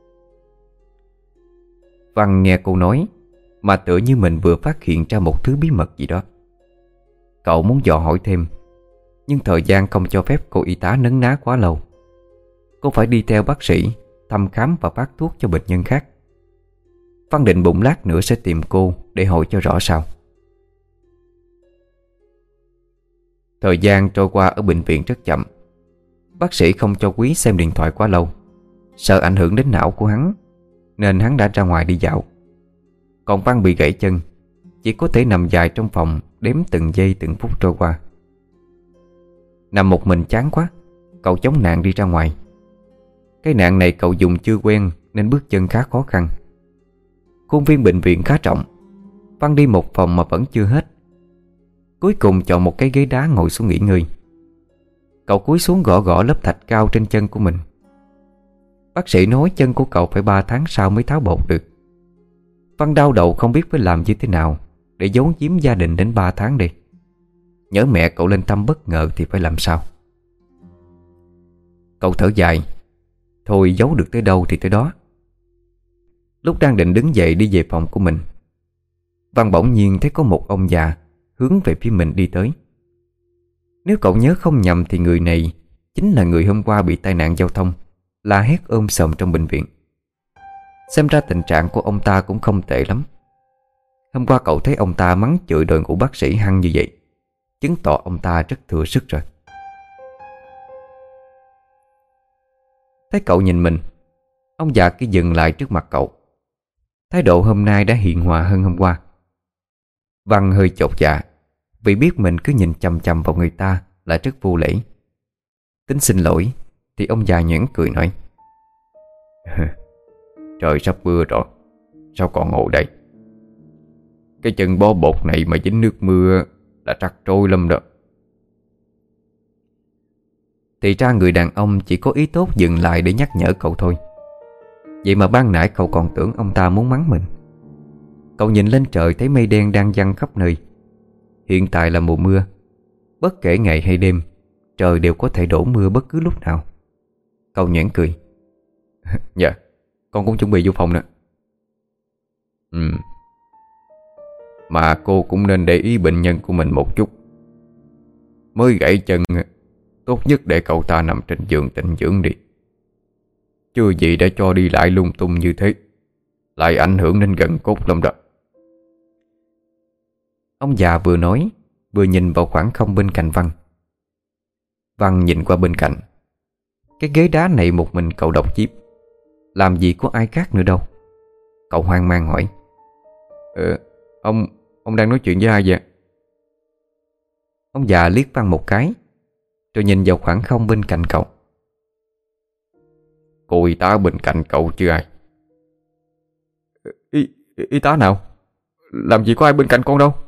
Văn nghe cô nói mà tựa như mình vừa phát hiện ra một thứ bí mật gì đó. Cậu muốn dò hỏi thêm, nhưng thời gian không cho phép cô y tá nấn ná quá lâu. Cô phải đi theo bác sĩ thăm khám và phát thuốc cho bệnh nhân khác. Văn định bụng lát nữa sẽ tìm cô để hỏi cho rõ sao. Thời gian trôi qua ở bệnh viện rất chậm. Bác sĩ không cho Quý xem điện thoại quá lâu, sợ ảnh hưởng đến não của hắn, nên hắn đã ra ngoài đi dạo. Còn Văn bị gãy chân, chỉ có thể nằm dài trong phòng đếm từng giây từng phút trôi qua. Nằm một mình chán quá, cậu chống nạn đi ra ngoài. Cái nạn này cậu dùng chưa quen nên bước chân khá khó khăn. Khuôn viên bệnh viện khá rộng. Văn đi một phòng mà vẫn chưa hết. Cuối cùng chọn một cái ghế đá ngồi xuống nghỉ ngơi. Cậu cúi xuống gõ gõ lớp thạch cao trên chân của mình. Bác sĩ nói chân của cậu phải ba tháng sau mới tháo bột được. Văn đau đầu không biết phải làm như thế nào để giấu giếm gia đình đến ba tháng đi. Nhớ mẹ cậu lên thăm bất ngờ thì phải làm sao? Cậu thở dài. Thôi giấu được tới đâu thì tới đó. Lúc đang định đứng dậy đi về phòng của mình, Văn bỗng nhiên thấy có một ông già hướng về phía mình đi tới. Nếu cậu nhớ không nhầm thì người này chính là người hôm qua bị tai nạn giao thông, la hét ôm sòm trong bệnh viện. Xem ra tình trạng của ông ta cũng không tệ lắm. Hôm qua cậu thấy ông ta mắng chửi đội ngũ bác sĩ hăng như vậy, chứng tỏ ông ta rất thừa sức rồi. Thấy cậu nhìn mình, ông già kia dừng lại trước mặt cậu. Thái độ hôm nay đã hiền hòa hơn hôm qua. Văn hơi chột dạ vì biết mình cứ nhìn chằm chằm vào người ta là rất vô lễ. Tính xin lỗi thì ông già nhoẻn cười nói: Trời sắp mưa rồi, sao còn ngồi đây? Cái chân bó bột này mà dính nước mưa là trắc trôi lắm đó. Thì ra người đàn ông chỉ có ý tốt dừng lại để nhắc nhở cậu thôi. Vậy mà ban nãy cậu còn tưởng ông ta muốn mắng mình. Cậu nhìn lên trời thấy mây đen đang giăng khắp nơi. Hiện tại là mùa mưa. Bất kể ngày hay đêm, trời đều có thể đổ mưa bất cứ lúc nào. Cậu nhoẻn cười: Dạ, con cũng chuẩn bị vô phòng nè. Ừ. Mà cô cũng nên để ý bệnh nhân của mình một chút. Mới gãy chân, tốt nhất để cậu ta nằm trên giường tĩnh dưỡng đi. Chưa gì đã cho đi lại lung tung như thế, lại ảnh hưởng đến gân cốt lắm đó. Ông già vừa nói vừa nhìn vào khoảng không bên cạnh Văn. Văn nhìn qua bên cạnh. Cái ghế đá này một mình cậu độc chiếc, làm gì có ai khác nữa đâu. Cậu hoang mang hỏi: Ờ, ông, ông đang nói chuyện với ai vậy? Ông già liếc Văn một cái, rồi nhìn vào khoảng không bên cạnh cậu. Cô y tá bên cạnh cậu chứ ai? Y, y tá nào? Làm gì có ai bên cạnh con đâu.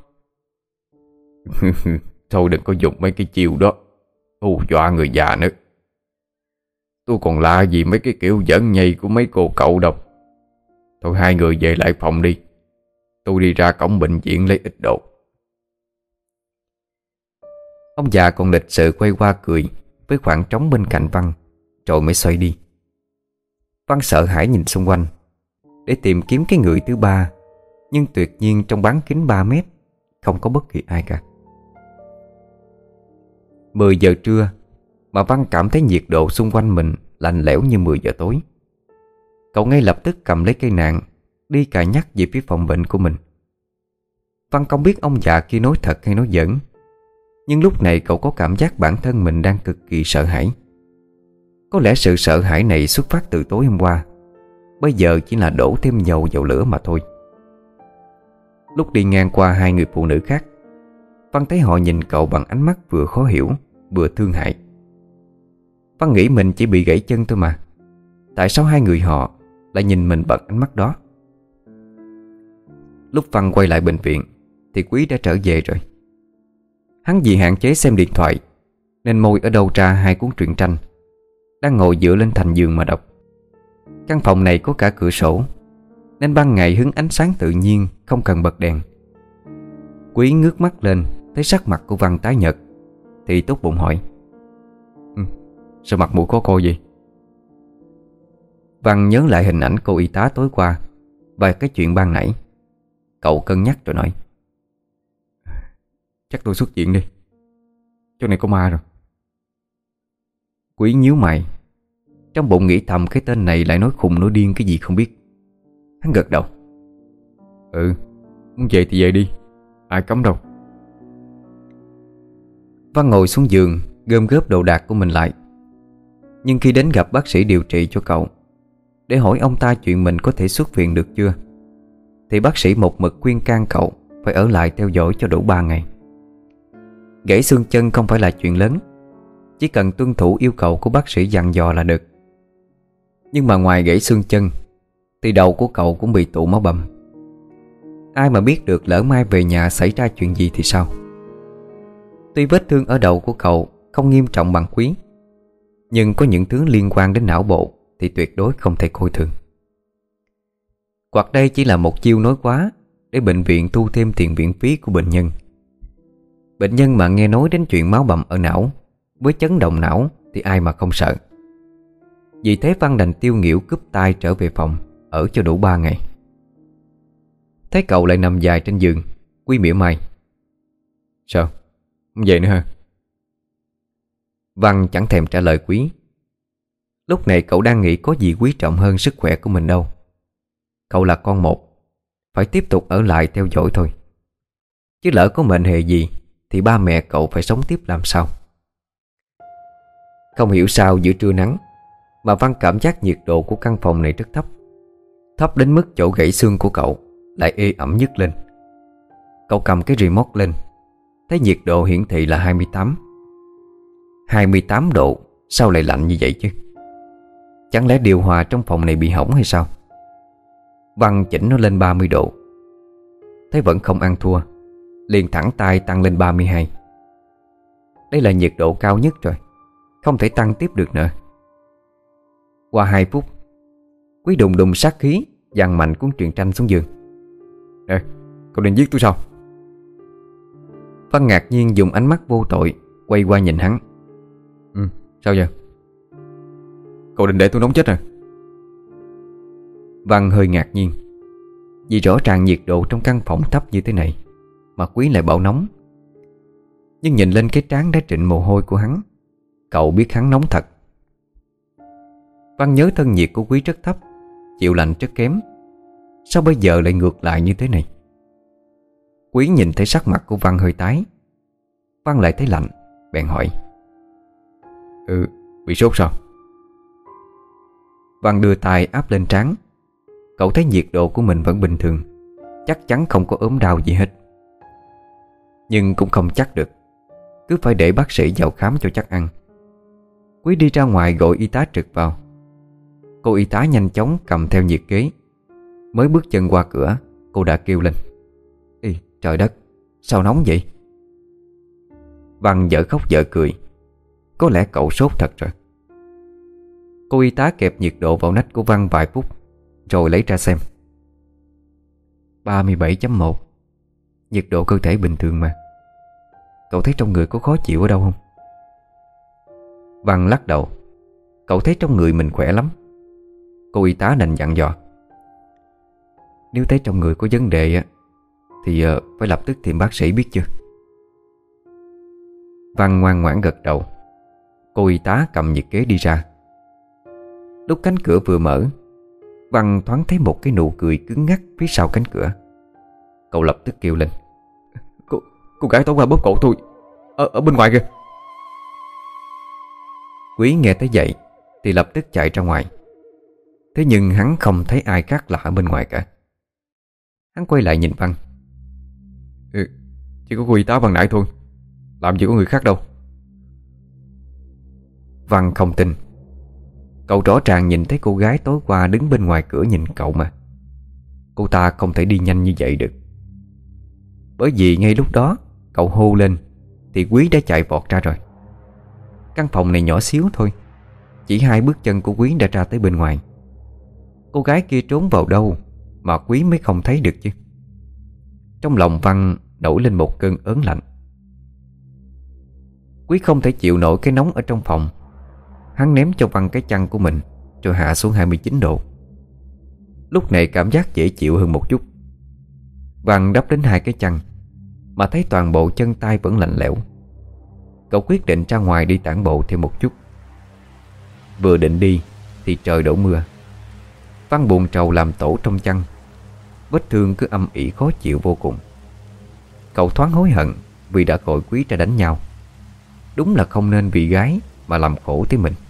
Thôi đừng có dùng mấy cái chiêu đó, hù dọa người già nữa. Tôi còn lạ gì mấy cái kiểu giỡn nhây của mấy cô cậu đâu. Thôi hai người về lại phòng đi, tôi đi ra cổng bệnh viện lấy ít đồ. Ông già còn lịch sự quay qua cười với khoảng trống bên cạnh Văn, rồi mới xoay đi. Văn sợ hãi nhìn xung quanh để tìm kiếm cái người thứ ba, nhưng tuyệt nhiên trong bán kính ba mét không có bất kỳ ai cả. Mười giờ trưa mà Văn cảm thấy nhiệt độ xung quanh mình lạnh lẽo như mười giờ tối. Cậu ngay lập tức cầm lấy cây nạn, đi cà nhắc về phía phòng bệnh của mình. Văn không biết ông già kia nói thật hay nói giỡn, nhưng lúc này cậu có cảm giác bản thân mình đang cực kỳ sợ hãi. Có lẽ sự sợ hãi này xuất phát từ tối hôm qua, bây giờ chỉ là đổ thêm dầu vào lửa mà thôi. Lúc đi ngang qua hai người phụ nữ khác, Văn thấy họ nhìn cậu bằng ánh mắt vừa khó hiểu vừa thương hại. Văn nghĩ mình chỉ bị gãy chân thôi mà, tại sao hai người họ lại nhìn mình bằng ánh mắt đó? Lúc Văn quay lại bệnh viện thì Quý đã trở về rồi. Hắn vì hạn chế xem điện thoại nên môi ở đâu ra hai cuốn truyện tranh, đang ngồi dựa lên thành giường mà đọc. Căn phòng này có cả cửa sổ, nên ban ngày hứng ánh sáng tự nhiên, không cần bật đèn. Quý ngước mắt lên thấy sắc mặt của Văn tái nhợt thì tốt bụng hỏi: ừ, sao mặt mũi có cô gì? Văn nhớ lại hình ảnh cô y tá tối qua và cái chuyện ban nãy. Cậu cân nhắc rồi nói: chắc tôi xuất viện đi, chỗ này có ma rồi. Quý nhíu mày, trong bụng nghĩ thầm cái tên này lại nói khùng nói điên cái gì không biết. Hắn gật đầu: ừ, muốn về thì về đi, ai cấm đâu. Văn ngồi xuống giường gom góp đồ đạc của mình lại. Nhưng khi đến gặp bác sĩ điều trị cho cậu để hỏi ông ta chuyện mình có thể xuất viện được chưa, thì bác sĩ một mực khuyên can cậu phải ở lại theo dõi cho đủ ba ngày. Gãy xương chân không phải là chuyện lớn, chỉ cần tuân thủ yêu cầu của bác sĩ dặn dò là được. Nhưng mà ngoài gãy xương chân thì đầu của cậu cũng bị tụ máu bầm, Ai mà biết được lỡ mai về nhà xảy ra chuyện gì thì sao. Tuy vết thương ở đầu của cậu không nghiêm trọng bằng Quý, nhưng có những thứ liên quan đến não bộ thì tuyệt đối không thể coi thường. Hoặc đây chỉ là một chiêu nói quá để bệnh viện thu thêm tiền viện phí của bệnh nhân. Bệnh nhân mà nghe nói đến chuyện máu bầm ở não với chấn động não thì ai mà không sợ. Vì thế Văn đành tiêu nghỉu cúp tay trở về phòng, ở cho đủ ba ngày. Thấy cậu lại nằm dài trên giường, Quý mỉa mai: "Sao? Không về nữa hả?" Văn chẳng thèm trả lời Quý. Lúc này cậu đang nghĩ có gì quý trọng hơn sức khỏe của mình đâu. Cậu là con một, phải tiếp tục ở lại theo dõi thôi. Chứ lỡ có mệnh hệ gì thì ba mẹ cậu phải sống tiếp làm sao. Không hiểu sao giữa trưa nắng mà Văn cảm giác nhiệt độ của căn phòng này rất thấp. Thấp đến mức chỗ gãy xương của cậu lại ê ẩm nhức lên. Cậu cầm cái remote lên, thấy nhiệt độ hiển thị là hai mươi tám. hai mươi tám độ, sao lại lạnh như vậy chứ? Chẳng lẽ điều hòa trong phòng này bị hỏng hay sao? Văn chỉnh nó lên ba mươi độ, thấy vẫn không ăn thua, liền thẳng tay tăng lên ba mươi hai. Đây là nhiệt độ cao nhất rồi, không thể tăng tiếp được nữa. Qua hai phút, Quý đùng đùng sát khí dàn mạnh cuốn truyện tranh xuống giường. "Nè, cậu định giết tôi sao?" Văn ngạc nhiên dùng ánh mắt vô tội quay qua nhìn hắn. "Ừ, sao vậy? Cậu định để tôi nóng chết à?" Văn hơi ngạc nhiên, vì rõ ràng nhiệt độ trong căn phòng thấp như thế này mà Quý lại bảo nóng. Nhưng nhìn lên cái trán đã trịnh mồ hôi của hắn, cậu biết hắn nóng thật. Văn nhớ thân nhiệt của Quý rất thấp, chịu lạnh rất kém. Sao bây giờ lại ngược lại như thế này? Quý nhìn thấy sắc mặt của Văn hơi tái. Văn lại thấy lạnh, bèn hỏi: "Ừ, bị sốt sao?" Văn đưa tay áp lên trán. Cậu thấy nhiệt độ của mình vẫn bình thường, chắc chắn không có ốm đau gì hết. Nhưng cũng không chắc được, cứ phải để bác sĩ vào khám cho chắc ăn. Quý đi ra ngoài gọi y tá trực vào. Cô y tá nhanh chóng cầm theo nhiệt kế. Mới bước chân qua cửa, cô đã kêu lên: "Ê, trời đất, sao nóng vậy?" Văn dở khóc dở cười. Có lẽ cậu sốt thật rồi. Cô y tá kẹp nhiệt độ vào nách của Văn vài phút, rồi lấy ra xem. ba mươi bảy chấm một. Nhiệt độ cơ thể bình thường mà. Cậu thấy trong người có khó chịu ở đâu không? Văn lắc đầu. Cậu thấy trong người mình khỏe lắm. Cô y tá đành dặn dò: "Nếu thấy trong người có vấn đề á thì uh, phải lập tức tìm bác sĩ biết chưa?" Văn ngoan ngoãn gật đầu. Cô y tá cầm nhiệt kế đi ra. Lúc cánh cửa vừa mở, Văn thoáng thấy một cái nụ cười cứng ngắc phía sau cánh cửa. Cậu lập tức kêu lên: Cô, cô gái tối qua bóp cổ tôi Ở, ở bên ngoài kìa." Quý nghe thấy vậy thì lập tức chạy ra ngoài. Thế nhưng hắn không thấy ai khác lạ ở bên ngoài cả. Hắn quay lại nhìn Văn. Ừ, chỉ có cô y tá ban nãy thôi, làm gì có người khác đâu." Văn không tin. Cậu rõ ràng nhìn thấy cô gái tối qua đứng bên ngoài cửa nhìn cậu mà. Cô ta không thể đi nhanh như vậy được. Bởi vì ngay lúc đó cậu hô lên thì Quý đã chạy vọt ra rồi. Căn phòng này nhỏ xíu thôi, chỉ hai bước chân của Quý đã ra tới bên ngoài. Cô gái kia trốn vào đâu mà Quý mới không thấy được chứ? Trong lòng Văn nổi lên một cơn ớn lạnh. Quý không thể chịu nổi cái nóng ở trong phòng. Hắn ném cho Văn cái chăn của mình, rồi hạ xuống hai mươi chín độ. Lúc này cảm giác dễ chịu hơn một chút. Văn đắp đến hai cái chăn mà thấy toàn bộ chân tay vẫn lạnh lẽo. Cậu quyết định ra ngoài đi tản bộ thêm một chút. Vừa định đi thì trời đổ mưa. Văn buồn trầu làm tổ trong chăn. Vết thương cứ âm ỉ khó chịu vô cùng. Cậu thoáng hối hận vì đã gọi Quý ra đánh nhau. Đúng là không nên vì gái mà làm khổ tới mình.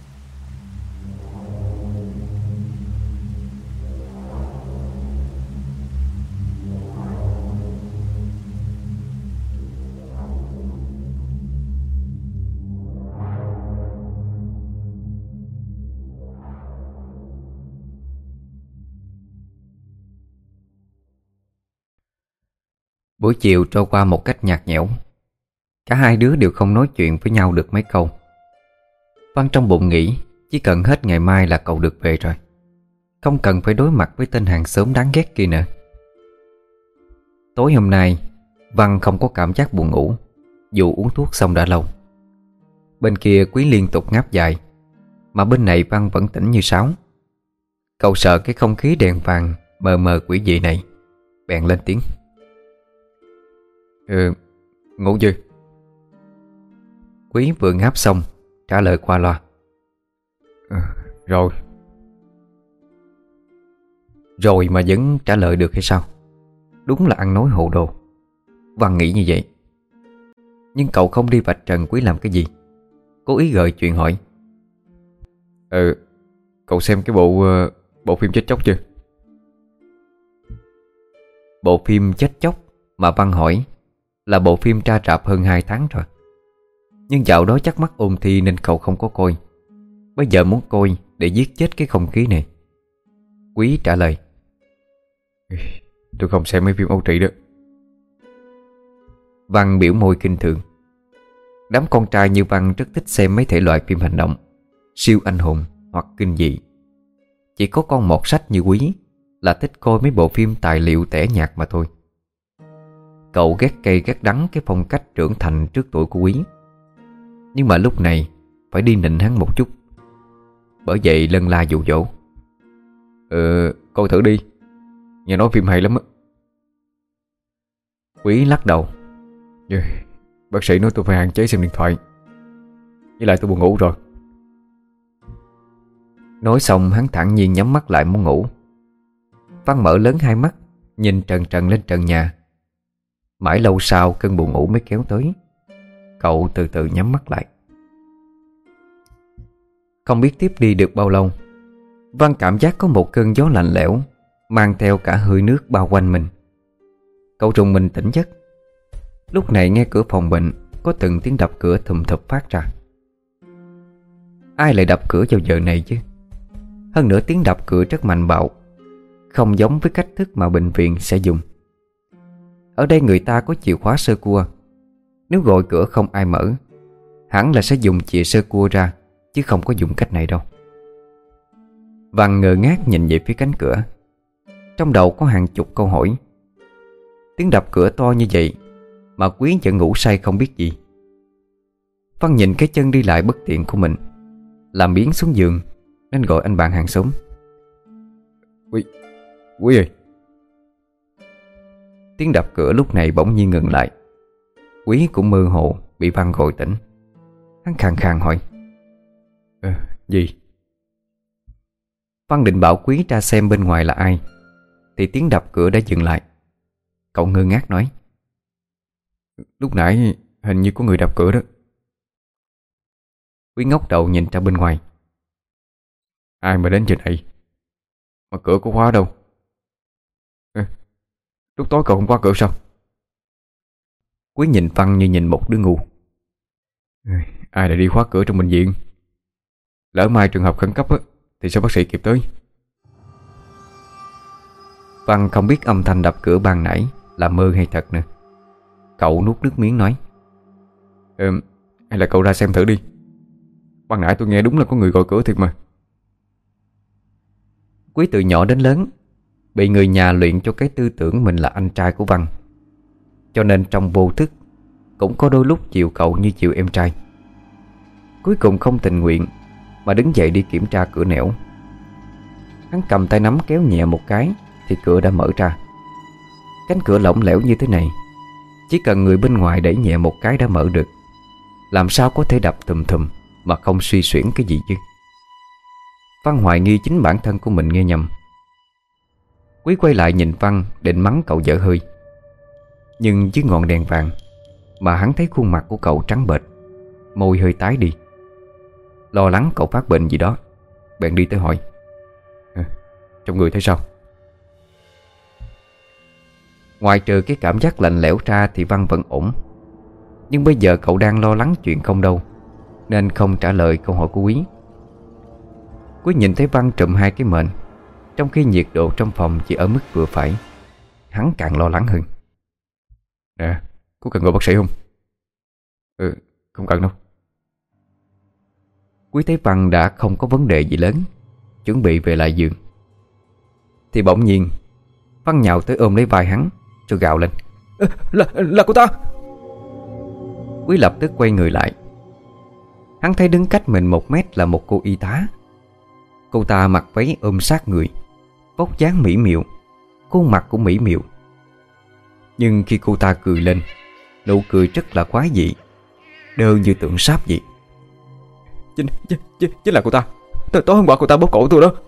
Buổi chiều trôi qua một cách nhạt nhẽo. Cả hai đứa đều không nói chuyện với nhau được mấy câu. Văn trong bụng nghĩ chỉ cần hết ngày mai là cậu được về rồi, không cần phải đối mặt với tên hàng xóm đáng ghét kia nữa. Tối hôm nay Văn không có cảm giác buồn ngủ, dù uống thuốc xong đã lâu. Bên kia Quý liên tục ngáp dài, mà bên này Văn vẫn tỉnh như sáo. Cậu sợ cái không khí đèn vàng mờ mờ quỷ dị này, bèn lên tiếng. Ừ, ngủ chưa? Quý vừa ngáp xong trả lời qua loa. Ừ, rồi. Rồi mà vẫn trả lời được hay sao? Đúng là ăn nói hồ đồ. Văn nghĩ như vậy. Nhưng cậu không đi vạch trần Quý làm cái gì, cố ý gợi chuyện hỏi. Ừ, cậu xem cái bộ uh, Bộ phim chết chóc chưa? Bộ phim chết chóc mà Văn hỏi là bộ phim ra rạp hơn hai tháng rồi. Nhưng dạo đó chắc mắc ôn thi nên cậu không có coi. Bây giờ muốn coi để giết chết cái không khí này. Quý trả lời. Tôi không xem mấy phim Âu Trị đó. Văn biểu môi kinh thường. Đám con trai như Văn rất thích xem mấy thể loại phim hành động, siêu anh hùng hoặc kinh dị. Chỉ có con một sách như Quý là thích coi mấy bộ phim tài liệu tẻ nhạt mà thôi. Cậu ghét cay ghét đắng cái phong cách trưởng thành trước tuổi của Quý, nhưng mà lúc này phải đi nịnh hắn một chút. Bởi vậy lân la dụ dỗ. Ừ, coi thử đi, nghe nói phim hay lắm á. Quý lắc đầu. Yeah, bác sĩ nói tôi phải hạn chế xem điện thoại, với lại tôi buồn ngủ rồi. Nói xong hắn thản nhiên nhắm mắt lại muốn ngủ. Văn mở lớn hai mắt, nhìn trần trần lên trần nhà. Mãi lâu sau cơn buồn ngủ mới kéo tới. Cậu từ từ nhắm mắt lại. Không biết tiếp đi được bao lâu, Văn cảm giác có một cơn gió lạnh lẽo mang theo cả hơi nước bao quanh mình. Cậu rùng mình tỉnh giấc. Lúc này nghe cửa phòng bệnh có từng tiếng đập cửa thùm thụp phát ra. Ai lại đập cửa vào giờ này chứ? Hơn nữa tiếng đập cửa rất mạnh bạo, không giống với cách thức mà bệnh viện sẽ dùng. Ở đây người ta có chìa khóa sơ cua. Nếu gọi cửa không ai mở, hẳn là sẽ dùng chìa sơ cua ra, chứ không có dùng cách này đâu. Văn ngơ ngác nhìn về phía cánh cửa. Trong đầu có hàng chục câu hỏi. Tiếng đập cửa to như vậy mà Quý vẫn ngủ say không biết gì. Văn nhìn cái chân đi lại bất tiện của mình, làm biếng xuống giường nên gọi anh bạn hàng xóm. Quý, Quý ơi. Tiếng đập cửa lúc này bỗng nhiên ngừng lại. Quý cũng mơ hồ bị Văn gọi tỉnh. Hắn khàn khàn hỏi. Ờ, gì? Văn định bảo Quý ra xem bên ngoài là ai, thì tiếng đập cửa đã dừng lại. Cậu ngơ ngác nói. Lúc nãy hình như có người đập cửa đó. Quý ngóc đầu nhìn ra bên ngoài. Ai mà đến giờ này mà cửa có khóa đâu? À, lúc tối cậu không khóa cửa sao? Quý nhìn Văn như nhìn một đứa ngu. Ai lại đi khóa cửa trong bệnh viện? Lỡ mai trường hợp khẩn cấp á, thì sao bác sĩ kịp tới? Văn không biết âm thanh đập cửa ban nãy là mơ hay thật nữa. Cậu nuốt nước miếng nói. Ừ, hay là cậu ra xem thử đi. Ban nãy tôi nghe đúng là có người gọi cửa thiệt mà. Quý từ nhỏ đến lớn bị người nhà luyện cho cái tư tưởng mình là anh trai của Văn, cho nên trong vô thức cũng có đôi lúc chiều cậu như chiều em trai. Cuối cùng không tình nguyện mà đứng dậy đi kiểm tra cửa nẻo. Hắn cầm tay nắm kéo nhẹ một cái thì cửa đã mở ra. Cánh cửa lỏng lẻo như thế này, chỉ cần người bên ngoài đẩy nhẹ một cái đã mở được. Làm sao có thể đập thùm thùm mà không suy xuyển cái gì chứ? Văn hoài nghi chính bản thân của mình nghe nhầm. Quý quay lại nhìn Văn định mắng cậu dở hơi, nhưng dưới ngọn đèn vàng mà hắn thấy khuôn mặt của cậu trắng bệch, môi hơi tái đi. Lo lắng cậu phát bệnh gì đó, bèn đi tới hỏi. À, trong người thấy sao? Ngoài trừ cái cảm giác lạnh lẽo ra thì Văn vẫn ổn. Nhưng bây giờ cậu đang lo lắng chuyện không đâu, nên không trả lời câu hỏi của Quý. Quý nhìn thấy Văn trùm hai cái mền, trong khi nhiệt độ trong phòng chỉ ở mức vừa phải. Hắn càng lo lắng hơn. Nè, có cần gọi bác sĩ không? Ừ, không cần đâu. Quý thấy Văn đã không có vấn đề gì lớn, chuẩn bị về lại giường, thì bỗng nhiên Văn nhào tới ôm lấy vai hắn rồi gào lên: à, Là, là cô ta. Quý lập tức quay người lại. Hắn thấy đứng cách mình một mét là một cô y tá. Cô ta mặc váy ôm sát người, vóc dáng mỹ miều, khuôn mặt cũng mỹ miều. Nhưng khi cô ta cười lên, nụ cười rất là quái dị, đơ như tượng sáp vậy. Chính, chính, chính, chính là cô ta. Tối hôm qua cô ta bóp cổ tôi đó.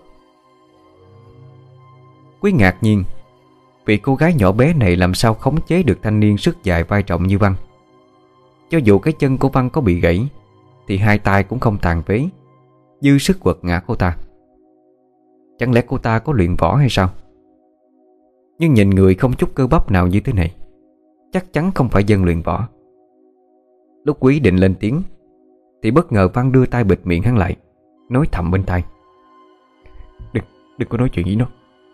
Quý ngạc nhiên vì cô gái nhỏ bé này làm sao khống chế được thanh niên sức dài vai trọng như Văn. Cho dù cái chân của Văn có bị gãy thì hai tay cũng không tàn phế, dư sức quật ngã cô ta. Chẳng lẽ cô ta có luyện võ hay sao? Nhưng nhìn người không chút cơ bắp nào như thế này, chắc chắn không phải dân luyện võ. Lúc Quý định lên tiếng thì bất ngờ Văn đưa tay bịt miệng hắn lại, nói thầm bên tai: Đừng, đừng có nói chuyện với nó.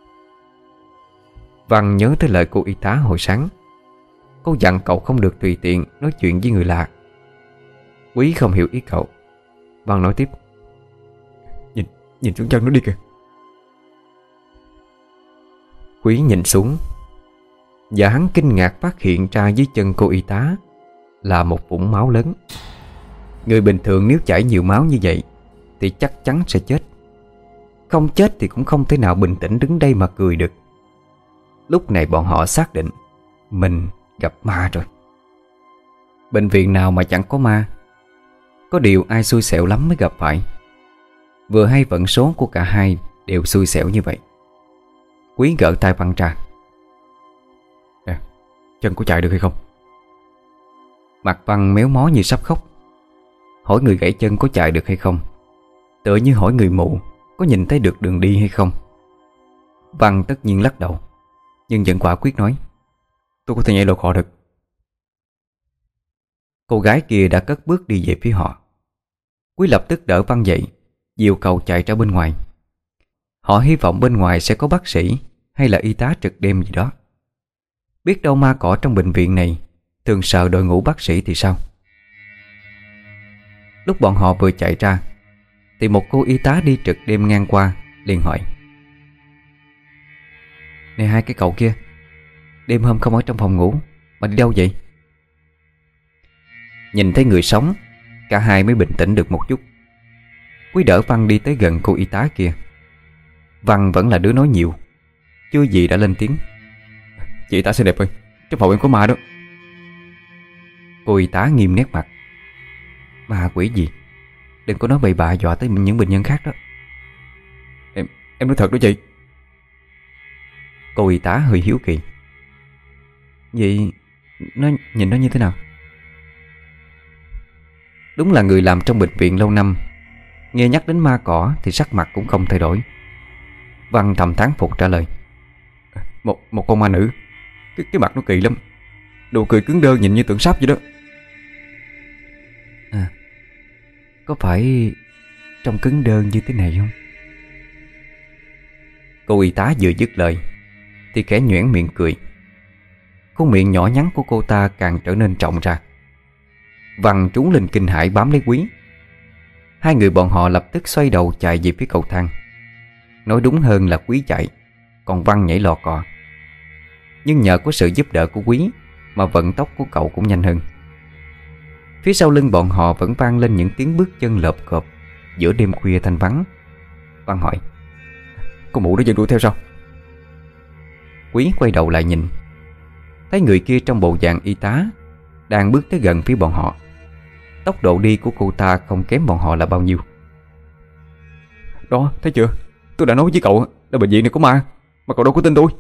Văn nhớ tới lời cô y tá hồi sáng. Cô dặn cậu không được tùy tiện nói chuyện với người lạ. Quý không hiểu ý cậu. Văn nói tiếp: Nhìn, nhìn xuống chân nó đi kìa. Quý nhìn xuống, và hắn kinh ngạc phát hiện ra dưới chân cô y tá là một vũng máu lớn. Người bình thường nếu chảy nhiều máu như vậy thì chắc chắn sẽ chết. Không chết thì cũng không thể nào bình tĩnh đứng đây mà cười được. Lúc này bọn họ xác định mình gặp ma rồi. Bệnh viện nào mà chẳng có ma. Có điều ai xui xẻo lắm mới gặp phải. Vừa hay vận số của cả hai đều xui xẻo như vậy. Quý gỡ tay Văn ra: Nè, chân có chạy được hay không? Mặt Văn méo mó như sắp khóc. Hỏi người gãy chân có chạy được hay không, tựa như hỏi người mù có nhìn thấy được đường đi hay không. Văn tất nhiên lắc đầu, nhưng vẫn quả quyết nói: Tôi có thể nhảy lò khò được. Cô gái kia đã cất bước đi về phía họ. Quý lập tức đỡ Văn dậy, dìu cậu chạy ra bên ngoài. Họ hy vọng bên ngoài sẽ có bác sĩ hay là y tá trực đêm gì đó. Biết đâu ma cỏ trong bệnh viện này thường sợ đội ngũ bác sĩ thì sao. Lúc bọn họ vừa chạy ra thì một cô y tá đi trực đêm ngang qua liền hỏi: Này hai cái cậu kia, đêm hôm không ở trong phòng ngủ mà đi đâu vậy? Nhìn thấy người sống, cả hai mới bình tĩnh được một chút. Quý đỡ Văn đi tới gần cô y tá kia. Văn vẫn là đứa nói nhiều, chưa gì đã lên tiếng: Chị ta xinh đẹp ơi, trong phòng em có ma đó. Cô y tá nghiêm nét mặt: Ma quỷ gì? Đừng có nói bậy bạ dọa tới những bệnh nhân khác đó. Em em nói thật đó chị. Cô y tá hơi hiếu kỳ: Vậy nó nhìn nó như thế nào? Đúng là người làm trong bệnh viện lâu năm, nghe nhắc đến ma cỏ thì sắc mặt cũng không thay đổi. Văn thầm thán phục trả lời: Một một con ma nữ. Cái, cái mặt nó kỳ lắm. Đồ cười cứng đơ nhìn như tượng sáp vậy đó. À, có phải trông cứng đơ như thế này không? Cô y tá vừa dứt lời thì khẽ nhoẻn miệng cười. Khuôn miệng nhỏ nhắn của cô ta càng trở nên trọng ra. Văn trú lên kinh hãi bám lấy Quý. Hai người bọn họ lập tức xoay đầu chạy về phía cầu thang. Nói đúng hơn là Quý chạy, còn Văn nhảy lò cò. Nhưng nhờ có sự giúp đỡ của Quý mà vận tốc của cậu cũng nhanh hơn. Phía sau lưng bọn họ vẫn vang lên những tiếng bước chân lợp cộp giữa đêm khuya thanh vắng. Văn hỏi: Con mụ đó vẫn đuổi theo sao? Quý quay đầu lại nhìn, thấy người kia trong bộ dạng y tá đang bước tới gần phía bọn họ. Tốc độ đi của cô ta không kém bọn họ là bao nhiêu. Đó, thấy chưa? Tôi đã nói với cậu là bệnh viện này có ma, mà cậu đâu có tin tôi.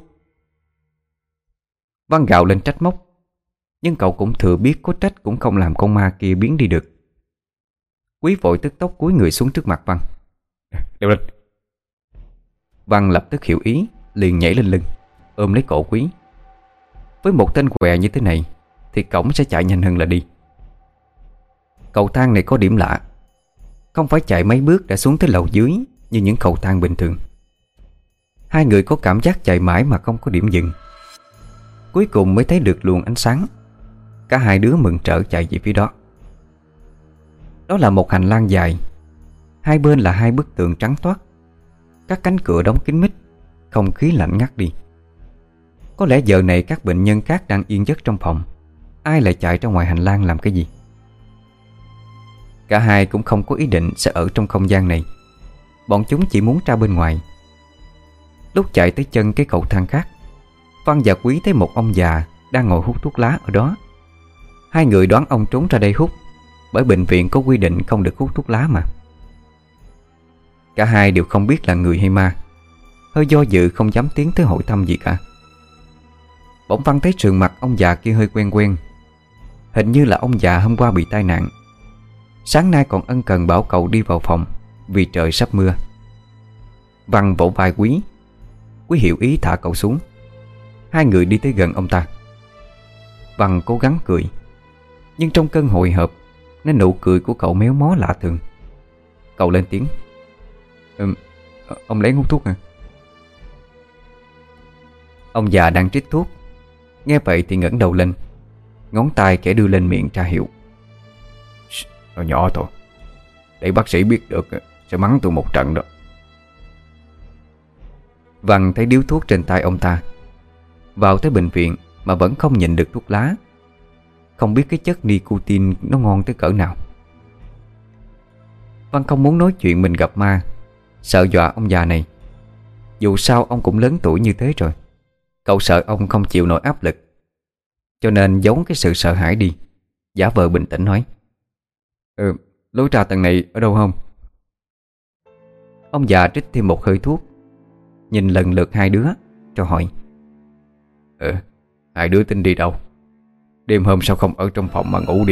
Văn gào lên trách móc, nhưng cậu cũng thừa biết có trách cũng không làm con ma kia biến đi được. Quý vội tức tốc cúi người xuống trước mặt Văn: Leo lên. Văn lập tức hiểu ý, liền nhảy lên lưng, ôm lấy cổ Quý. Với một tên què như thế này thì cổng sẽ chạy nhanh hơn là đi. Cầu thang này có điểm lạ, không phải chạy mấy bước đã xuống tới lầu dưới như những cầu thang bình thường. Hai người có cảm giác chạy mãi mà không có điểm dừng. Cuối cùng mới thấy được luồng ánh sáng Cả hai đứa mừng trở chạy về phía đó. Đó là một hành lang dài, hai bên là hai bức tường trắng toát, các cánh cửa đóng kín mít, không khí lạnh ngắt đi. Có lẽ giờ này các bệnh nhân khác đang yên giấc trong phòng, ai lại chạy ra ngoài hành lang làm cái gì? Cả hai cũng không có ý định sẽ ở trong không gian này. Bọn chúng chỉ muốn ra bên ngoài. Lúc chạy tới chân cái cầu thang khác, Văn và Quý thấy một ông già đang ngồi hút thuốc lá ở đó. Hai người đoán ông trốn ra đây hút, bởi bệnh viện có quy định không được hút thuốc lá mà. Cả hai đều không biết là người hay ma, hơi do dự không dám tiến tới hỏi thăm gì cả. Bỗng Văn thấy sườn mặt ông già kia hơi quen quen. Hình như là ông già hôm qua bị tai nạn, sáng nay còn ân cần bảo cậu đi vào phòng vì trời sắp mưa. Văn vỗ vai Quý. Quý hiểu ý thả cậu xuống. Hai người đi tới gần ông ta. Văn cố gắng cười, nhưng trong cơn hồi hộp nên nụ cười của cậu méo mó lạ thường. Cậu lên tiếng: ừ, ông lén hút thuốc hả? Ông già đang trích thuốc, nghe vậy thì ngẩng đầu lên, ngón tay kẻ đưa lên miệng tra hiệu. Nó nhỏ thôi, để bác sĩ biết được sẽ mắng tôi một trận đó. Văn thấy điếu thuốc trên tay ông ta. Vào tới bệnh viện mà vẫn không nhịn được thuốc lá. Không biết cái chất nicotine nó ngon tới cỡ nào. Văn không muốn nói chuyện mình gặp ma, sợ dọa ông già này. Dù sao ông cũng lớn tuổi như thế rồi. Cậu sợ ông không chịu nổi áp lực, cho nên giấu cái sự sợ hãi đi, giả vờ bình tĩnh nói: Ừ, lối ra tầng này ở đâu không? Ông già trích thêm một hơi thuốc, nhìn lần lượt hai đứa cho hỏi: Ừ, hai đứa tính đi đâu? Đêm hôm sao không ở trong phòng mà ngủ đi?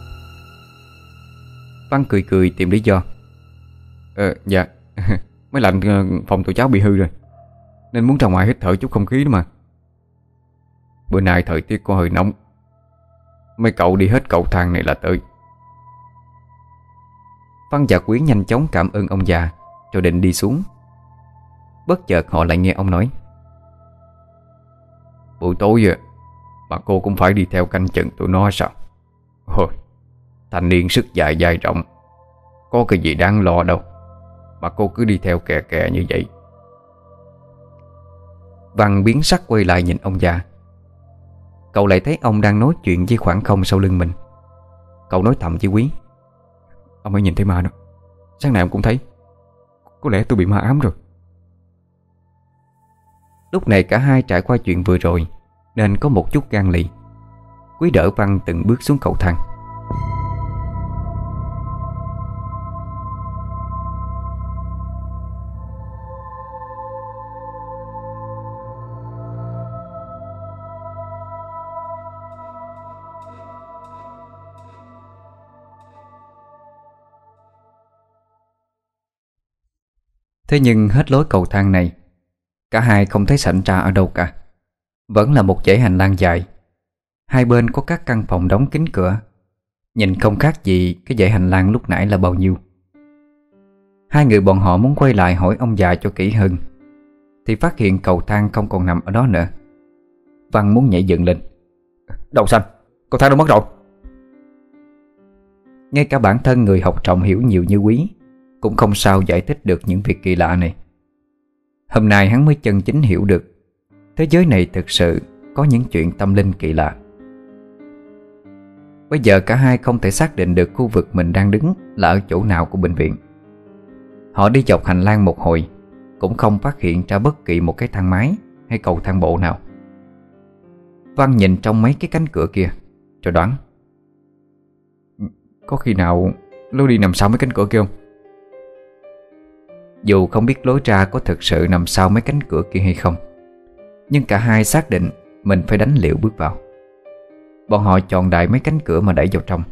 Văn cười cười tìm lý do: Ờ, dạ Máy lạnh phòng tụi cháu bị hư rồi, nên muốn ra ngoài hít thở chút không khí đó mà. Bữa nay thời tiết có hơi nóng, mấy cậu đi hết cầu thang này là tới. Văn và Quý nhanh chóng cảm ơn ông già rồi định đi xuống. Bất chợt họ lại nghe ông nói: Buổi tối à, mà cô cũng phải đi theo canh chừng tụi nó sao? Thôi, thanh niên sức dài dai rộng, có cái gì đáng lo đâu mà cô cứ đi theo kè kè như vậy. Văn biến sắc quay lại nhìn ông già. Cậu lại thấy ông đang nói chuyện với khoảng không sau lưng mình. Cậu nói thầm với Quý: Ông ấy nhìn thấy ma đó, sáng nay ông cũng thấy. Có lẽ tôi bị ma ám rồi. Lúc này cả hai trải qua chuyện vừa rồi nên có một chút gan lì. Quý đỡ Văn từng bước xuống cầu thang. Thế nhưng hết lối cầu thang này, cả hai không thấy sảnh ra ở đâu cả. Vẫn là một dãy hành lang dài, hai bên có các căn phòng đóng kín cửa, nhìn không khác gì cái dãy hành lang lúc nãy là bao nhiêu. Hai người bọn họ muốn quay lại hỏi ông già cho kỹ hơn, thì phát hiện cầu thang không còn nằm ở đó nữa. Văn muốn nhảy dựng lên: Đậu xanh, cầu thang đâu mất rồi? Ngay cả bản thân người học trọng hiểu nhiều như Quý cũng không sao giải thích được những việc kỳ lạ này. Hôm nay hắn mới chân chính hiểu được thế giới này thực sự có những chuyện tâm linh kỳ lạ. Bây giờ cả hai không thể xác định được khu vực mình đang đứng là ở chỗ nào của bệnh viện. Họ đi dọc hành lang một hồi cũng không phát hiện ra bất kỳ một cái thang máy hay cầu thang bộ nào. Văn nhìn trong mấy cái cánh cửa kia rồi đoán: Có khi nào lối đi nằm sau mấy cánh cửa kia không? Dù không biết lối ra có thực sự nằm sau mấy cánh cửa kia hay không, nhưng cả hai xác định mình phải đánh liều bước vào. Bọn họ chọn đại mấy cánh cửa mà đẩy vào trong.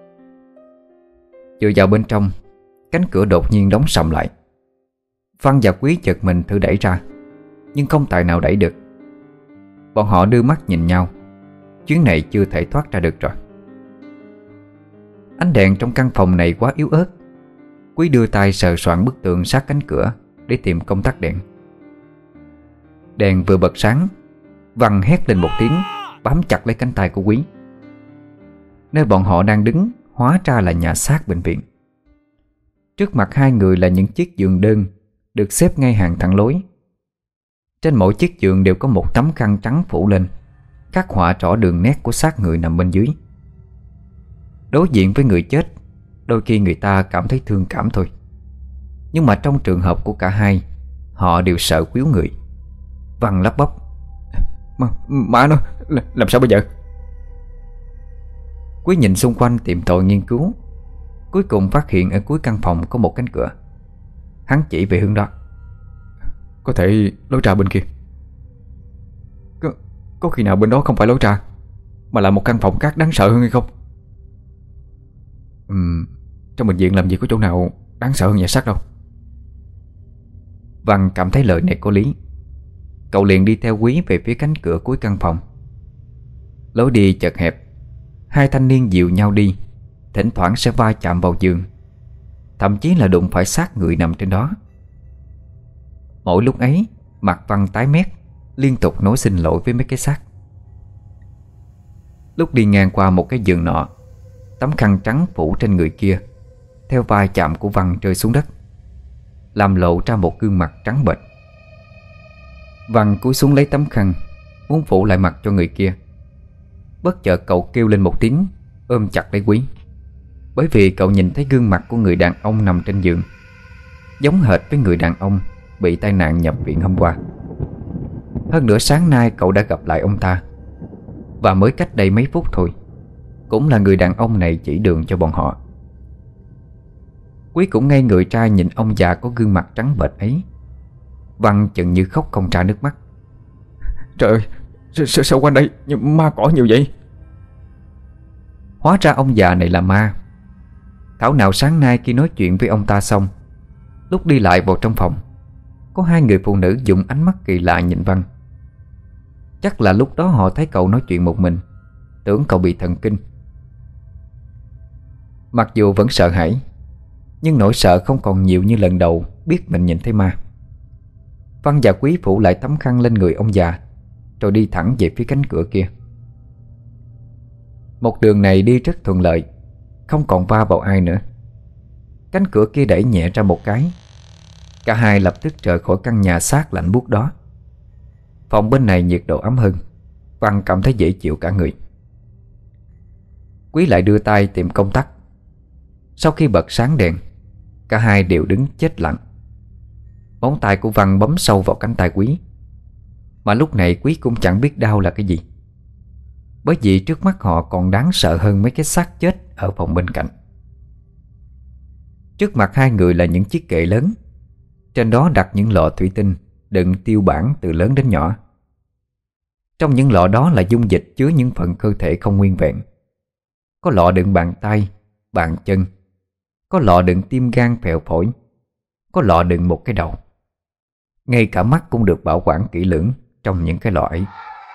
Vừa vào bên trong, cánh cửa đột nhiên đóng sầm lại. Văn và Quý chợt mình thử đẩy ra, nhưng không tài nào đẩy được. Bọn họ đưa mắt nhìn nhau. Chuyến này chưa thể thoát ra được rồi. Ánh đèn trong căn phòng này quá yếu ớt. Quý đưa tay sờ soạn bức tường sát cánh cửa để tìm công tắc đèn. Đèn vừa bật sáng, Văn hét lên một tiếng, bám chặt lấy cánh tay của Quý. Nơi bọn họ đang đứng hóa ra là nhà xác bệnh viện. Trước mặt hai người là những chiếc giường đơn được xếp ngay hàng thẳng lối. Trên mỗi chiếc giường đều có một tấm khăn trắng phủ lên, khắc họa rõ đường nét của xác người nằm bên dưới. Đối diện với người chết, đôi khi người ta cảm thấy thương cảm thôi. Nhưng mà trong trường hợp của cả hai, họ đều sợ quýu người. Văn lắp bắp: Mà, mà nó, làm sao bây giờ? Quý nhìn xung quanh tìm tòi nghiên cứu, cuối cùng phát hiện ở cuối căn phòng có một cánh cửa. Hắn chỉ về hướng đó: Có thể lối ra bên kia. Có, có khi nào bên đó không phải lối ra, mà là một căn phòng khác đáng sợ hơn hay không? Ừm, trong bệnh viện làm gì có chỗ nào đáng sợ hơn nhà xác đâu. Văn cảm thấy lời này có lý. Cậu liền đi theo Quý về phía cánh cửa cuối căn phòng. Lối đi chật hẹp, hai thanh niên dìu nhau đi, thỉnh thoảng sẽ va chạm vào giường, thậm chí là đụng phải xác người nằm trên đó. Mỗi lúc ấy, mặt Văn tái mét, liên tục nói xin lỗi với mấy cái xác. Lúc đi ngang qua một cái giường nọ, tấm khăn trắng phủ trên người kia theo va chạm của Văn rơi xuống đất, làm lộ ra một gương mặt trắng bệch. Văn cúi xuống lấy tấm khăn, muốn phủ lại mặt cho người kia. Bất chợt cậu kêu lên một tiếng, ôm chặt lấy Quý. Bởi vì cậu nhìn thấy gương mặt của người đàn ông nằm trên giường, giống hệt với người đàn ông bị tai nạn nhập viện hôm qua. Hơn nữa sáng nay cậu đã gặp lại ông ta, và mới cách đây mấy phút thôi, cũng là người đàn ông này chỉ đường cho bọn họ. Quý cũng ngây người ra nhìn ông già có gương mặt trắng bệch ấy. Văn chừng như khóc không ra nước mắt. Trời ơi, sao, sao quanh đây ma cỏ nhiều vậy? Hóa ra ông già này là ma. Thảo nào sáng nay khi nói chuyện với ông ta xong, lúc đi lại vào trong phòng, có hai người phụ nữ dùng ánh mắt kỳ lạ nhìn Văn. Chắc là lúc đó họ thấy cậu nói chuyện một mình, tưởng cậu bị thần kinh. Mặc dù vẫn sợ hãi, nhưng nỗi sợ không còn nhiều như lần đầu biết mình nhìn thấy ma. Văn và Quý phủ lại tấm khăn lên người ông già, rồi đi thẳng về phía cánh cửa kia. Một đường này đi rất thuận lợi, không còn va vào ai nữa. Cánh cửa kia đẩy nhẹ ra một cái, cả hai lập tức rời khỏi căn nhà xác lạnh buốt đó. Phòng bên này nhiệt độ ấm hơn, Văn cảm thấy dễ chịu cả người. Quý lại đưa tay tìm công tắc. Sau khi bật sáng đèn, cả hai đều đứng chết lặng. Móng tay của Văn bấm sâu vào cánh tay Quý, mà lúc này Quý cũng chẳng biết đau là cái gì, bởi vì trước mắt họ còn đáng sợ hơn mấy cái xác chết ở phòng bên cạnh. Trước mặt hai người là những chiếc kệ lớn, trên đó đặt những lọ thủy tinh đựng tiêu bản từ lớn đến nhỏ. Trong những lọ đó là dung dịch chứa những phần cơ thể không nguyên vẹn. Có lọ đựng bàn tay, bàn chân, có lọ đựng tim gan phèo phổi, có lọ đựng một cái đầu. Ngay cả mắt cũng được bảo quản kỹ lưỡng trong những cái lọ ấy.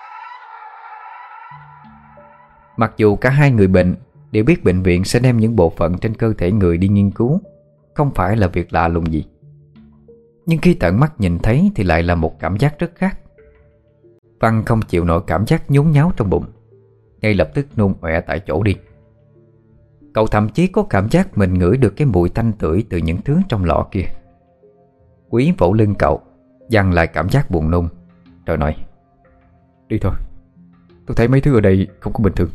Mặc dù cả hai người bệnh đều biết bệnh viện sẽ đem những bộ phận trên cơ thể người đi nghiên cứu, không phải là việc lạ lùng gì, nhưng khi tận mắt nhìn thấy thì lại là một cảm giác rất khác. Văn không chịu nổi cảm giác nhốn nháo trong bụng, ngay lập tức nôn ọe tại chỗ đi. Cậu thậm chí có cảm giác mình ngửi được cái mùi tanh tưởi từ những thứ trong lọ kia. Quý vỗ lưng cậu, dằn lại cảm giác buồn nôn, rồi nói: Đi thôi, tôi thấy mấy thứ ở đây không có bình thường.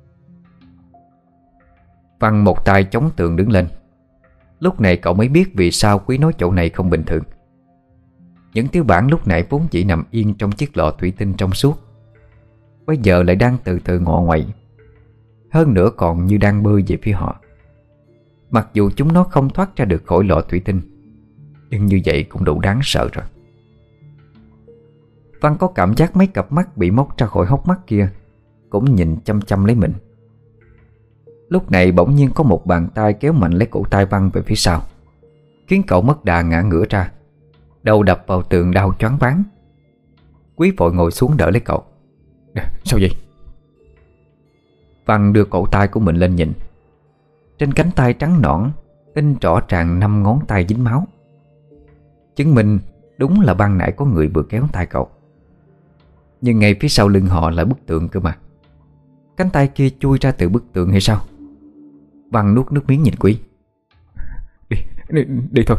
Văn một tay chống tường đứng lên. Lúc này cậu mới biết vì sao Quý nói chỗ này không bình thường. Những tiêu bản lúc nãy vốn chỉ nằm yên trong chiếc lọ thủy tinh trong suốt, bây giờ lại đang từ từ ngọ nguậy, hơn nữa còn như đang bơi về phía họ. Mặc dù chúng nó không thoát ra được khỏi lọ thủy tinh, nhưng như vậy cũng đủ đáng sợ rồi. Văn có cảm giác mấy cặp mắt bị móc ra khỏi hốc mắt kia cũng nhìn chăm chăm lấy mình. Lúc này bỗng nhiên có một bàn tay kéo mạnh lấy cổ tay Văn về phía sau, khiến cậu mất đà ngã ngửa ra, đầu đập vào tường đau choáng váng. Quý vội ngồi xuống đỡ lấy cậu. Sao vậy? Văn đưa cổ tay của mình lên nhìn. Trên cánh tay trắng nõn in rõ ràng năm ngón tay dính máu, chứng minh đúng là ban nãy có người vừa kéo tay cậu. Nhưng ngay phía sau lưng họ là bức tượng cơ mà. Cánh tay kia chui ra từ bức tường hay sao? Văn nuốt nước miếng nhìn Quý. Đi, đi, đi thôi.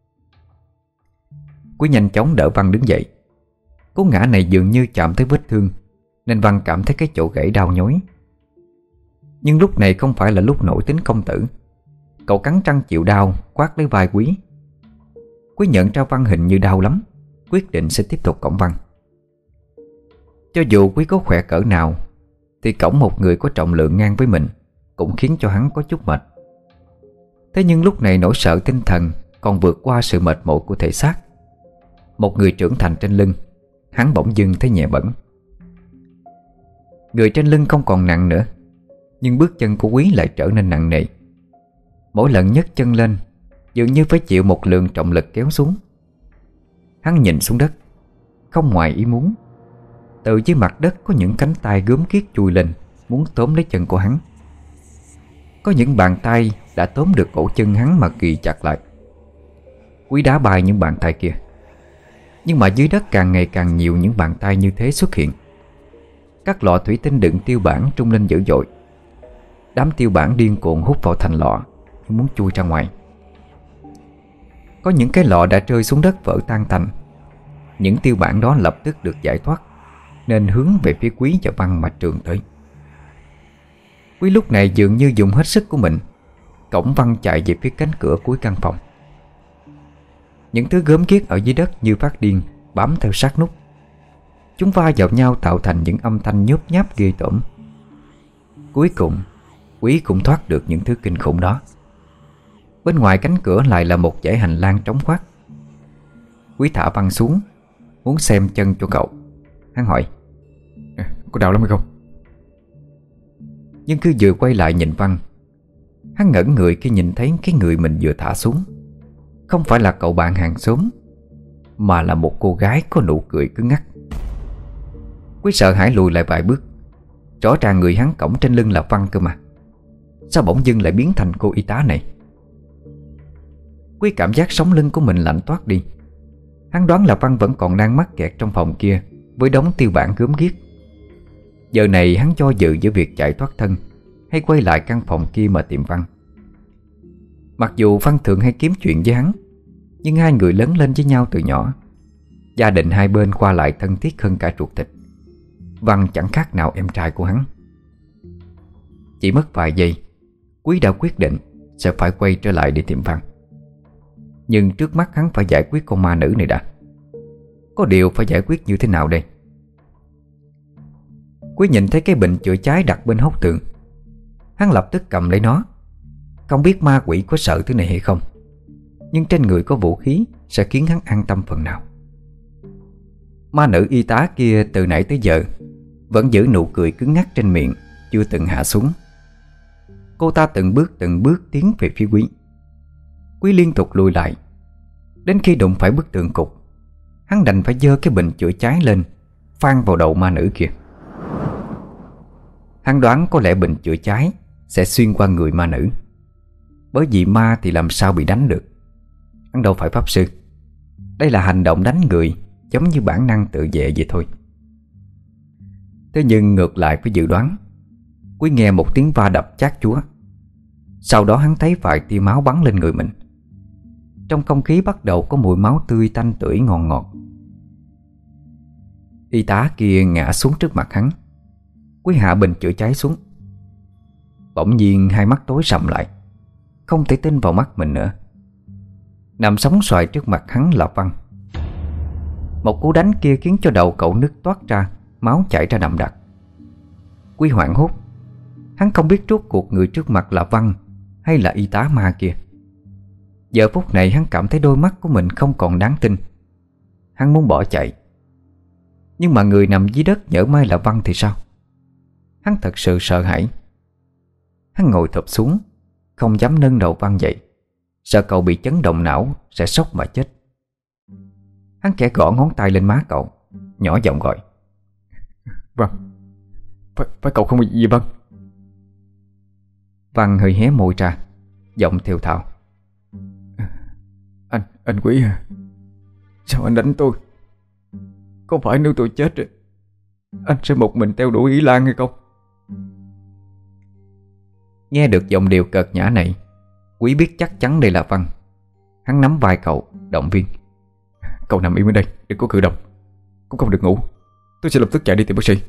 Quý nhanh chóng đỡ Văn đứng dậy. Cú ngã này dường như chạm tới vết thương, nên Văn cảm thấy cái chỗ gãy đau nhói. Nhưng lúc này không phải là lúc nổi tính công tử. Cậu cắn răng chịu đau, quát lấy vai Quý. Quý nhận ra Văn hình như đau lắm, quyết định sẽ tiếp tục cõng Văn. Cho dù Quý có khỏe cỡ nào thì cõng một người có trọng lượng ngang với mình cũng khiến cho hắn có chút mệt. Thế nhưng lúc này nỗi sợ tinh thần còn vượt qua sự mệt mỏi của thể xác. Một người trưởng thành trên lưng, hắn bỗng dưng thấy nhẹ bẫng. Người trên lưng không còn nặng nữa, nhưng bước chân của Quý lại trở nên nặng nề. Mỗi lần nhấc chân lên dường như phải chịu một lượng trọng lực kéo xuống. Hắn nhìn xuống đất. Không ngoài ý muốn, từ dưới mặt đất có những cánh tay gớm ghiếc chui lên, muốn tóm lấy chân của hắn. Có những bàn tay đã tóm được cổ chân hắn mà kì chặt lại. Quý đá bay những bàn tay kia, nhưng mà dưới đất càng ngày càng nhiều những bàn tay như thế xuất hiện. Các lọ thủy tinh đựng tiêu bản trung lên dữ dội. Đám tiêu bản điên cuồng hút vào thành lọ, muốn chui ra ngoài. Có những cái lọ đã rơi xuống đất vỡ tan tành. Những tiêu bản đó lập tức được giải thoát, nên hướng về phía Quý và Văn mà trường tới. Quý lúc này dường như dùng hết sức của mình, cõng Văn chạy về phía cánh cửa cuối căn phòng. Những thứ gớm ghiếc ở dưới đất như phát điên bám theo sát nút. Chúng va vào nhau tạo thành những âm thanh nhớp nháp ghê tởm. Cuối cùng Quý cũng thoát được những thứ kinh khủng đó. Bên ngoài cánh cửa lại là một dãy hành lang trống khoác. Quý thả Văn xuống, muốn xem chân cho cậu. Hắn hỏi: có đau lắm hay không? Nhưng cứ vừa quay lại nhìn Văn, hắn ngẩn người khi nhìn thấy cái người mình vừa thả xuống không phải là cậu bạn hàng xóm, mà là một cô gái có nụ cười cứng ngắc. Quý sợ hãi lùi lại vài bước. Rõ ràng người hắn cõng trên lưng là Văn cơ mà. Sao bỗng dưng lại biến thành cô y tá này? Quý cảm giác sống lưng của mình lạnh toát đi. Hắn đoán là Văn vẫn còn đang mắc kẹt trong phòng kia với đống tiêu bản gớm ghiếc. Giờ này hắn do dự giữa việc chạy thoát thân hay quay lại căn phòng kia mà tìm Văn. Mặc dù Văn thường hay kiếm chuyện với hắn, nhưng hai người lớn lên với nhau từ nhỏ, gia đình hai bên qua lại thân thiết hơn cả ruột thịt. Văn chẳng khác nào em trai của hắn. Chỉ mất vài giây, Quý đã quyết định sẽ phải quay trở lại để tìm Văn. Nhưng trước mắt hắn phải giải quyết con ma nữ này đã. Có điều phải giải quyết như thế nào đây? Quý nhìn thấy cái bình chữa cháy đặt bên hốc tường. Hắn lập tức cầm lấy nó. Không biết ma quỷ có sợ thứ này hay không, nhưng trên người có vũ khí sẽ khiến hắn an tâm phần nào. Ma nữ y tá kia từ nãy tới giờ vẫn giữ nụ cười cứng ngắc trên miệng, chưa từng hạ xuống. Cô ta từng bước từng bước tiến về phía Quý. Quý liên tục lùi lại. Đến khi đụng phải bức tường cục, hắn đành phải giơ cái bình chữa cháy lên, phang vào đầu ma nữ kia. Hắn đoán có lẽ bình chữa cháy sẽ xuyên qua người ma nữ, bởi vì ma thì làm sao bị đánh được. Hắn đâu phải pháp sư. Đây là hành động đánh người, giống như bản năng tự vệ vậy thôi. Thế nhưng ngược lại với dự đoán, Quý nghe một tiếng va đập chát chúa. Sau đó hắn thấy vài tia máu bắn lên người mình. Trong không khí bắt đầu có mùi máu tươi tanh tưởi ngọt ngọt. Y tá kia ngã xuống trước mặt hắn. Quý hạ bình chữa cháy xuống. Bỗng nhiên hai mắt tối sầm lại, không thể tin vào mắt mình nữa. Nằm sóng xoài trước mặt hắn là Văn. Một cú đánh kia khiến cho đầu cậu nứt toát ra, máu chảy ra đậm đặc. Quý hoảng hốt. Hắn không biết rốt cuộc người trước mặt là Văn hay là y tá ma kia. Giờ phút này hắn cảm thấy đôi mắt của mình không còn đáng tin. Hắn muốn bỏ chạy, nhưng mà người nằm dưới đất nhỡ may là Văn thì sao? Hắn thật sự sợ hãi. Hắn ngồi thụp xuống, không dám nâng đầu Văn dậy, sợ cậu bị chấn động não sẽ sốc mà chết. Hắn khẽ gõ ngón tay lên má cậu, nhỏ giọng gọi: Văn, phải, phải cậu không bị gì Văn? Văn hơi hé môi ra, giọng thều thào: Anh, anh Quý à, sao anh đánh tôi? Có phải nếu tôi chết anh sẽ một mình theo đuổi Ý Lan hay không? Nghe được giọng điệu cợt nhã này, Quý biết chắc chắn đây là Văn. Hắn nắm vai cậu, động viên. Cậu nằm im ở đây, đừng có cử động, cũng không được ngủ. Tôi sẽ lập tức chạy đi tìm bác sĩ.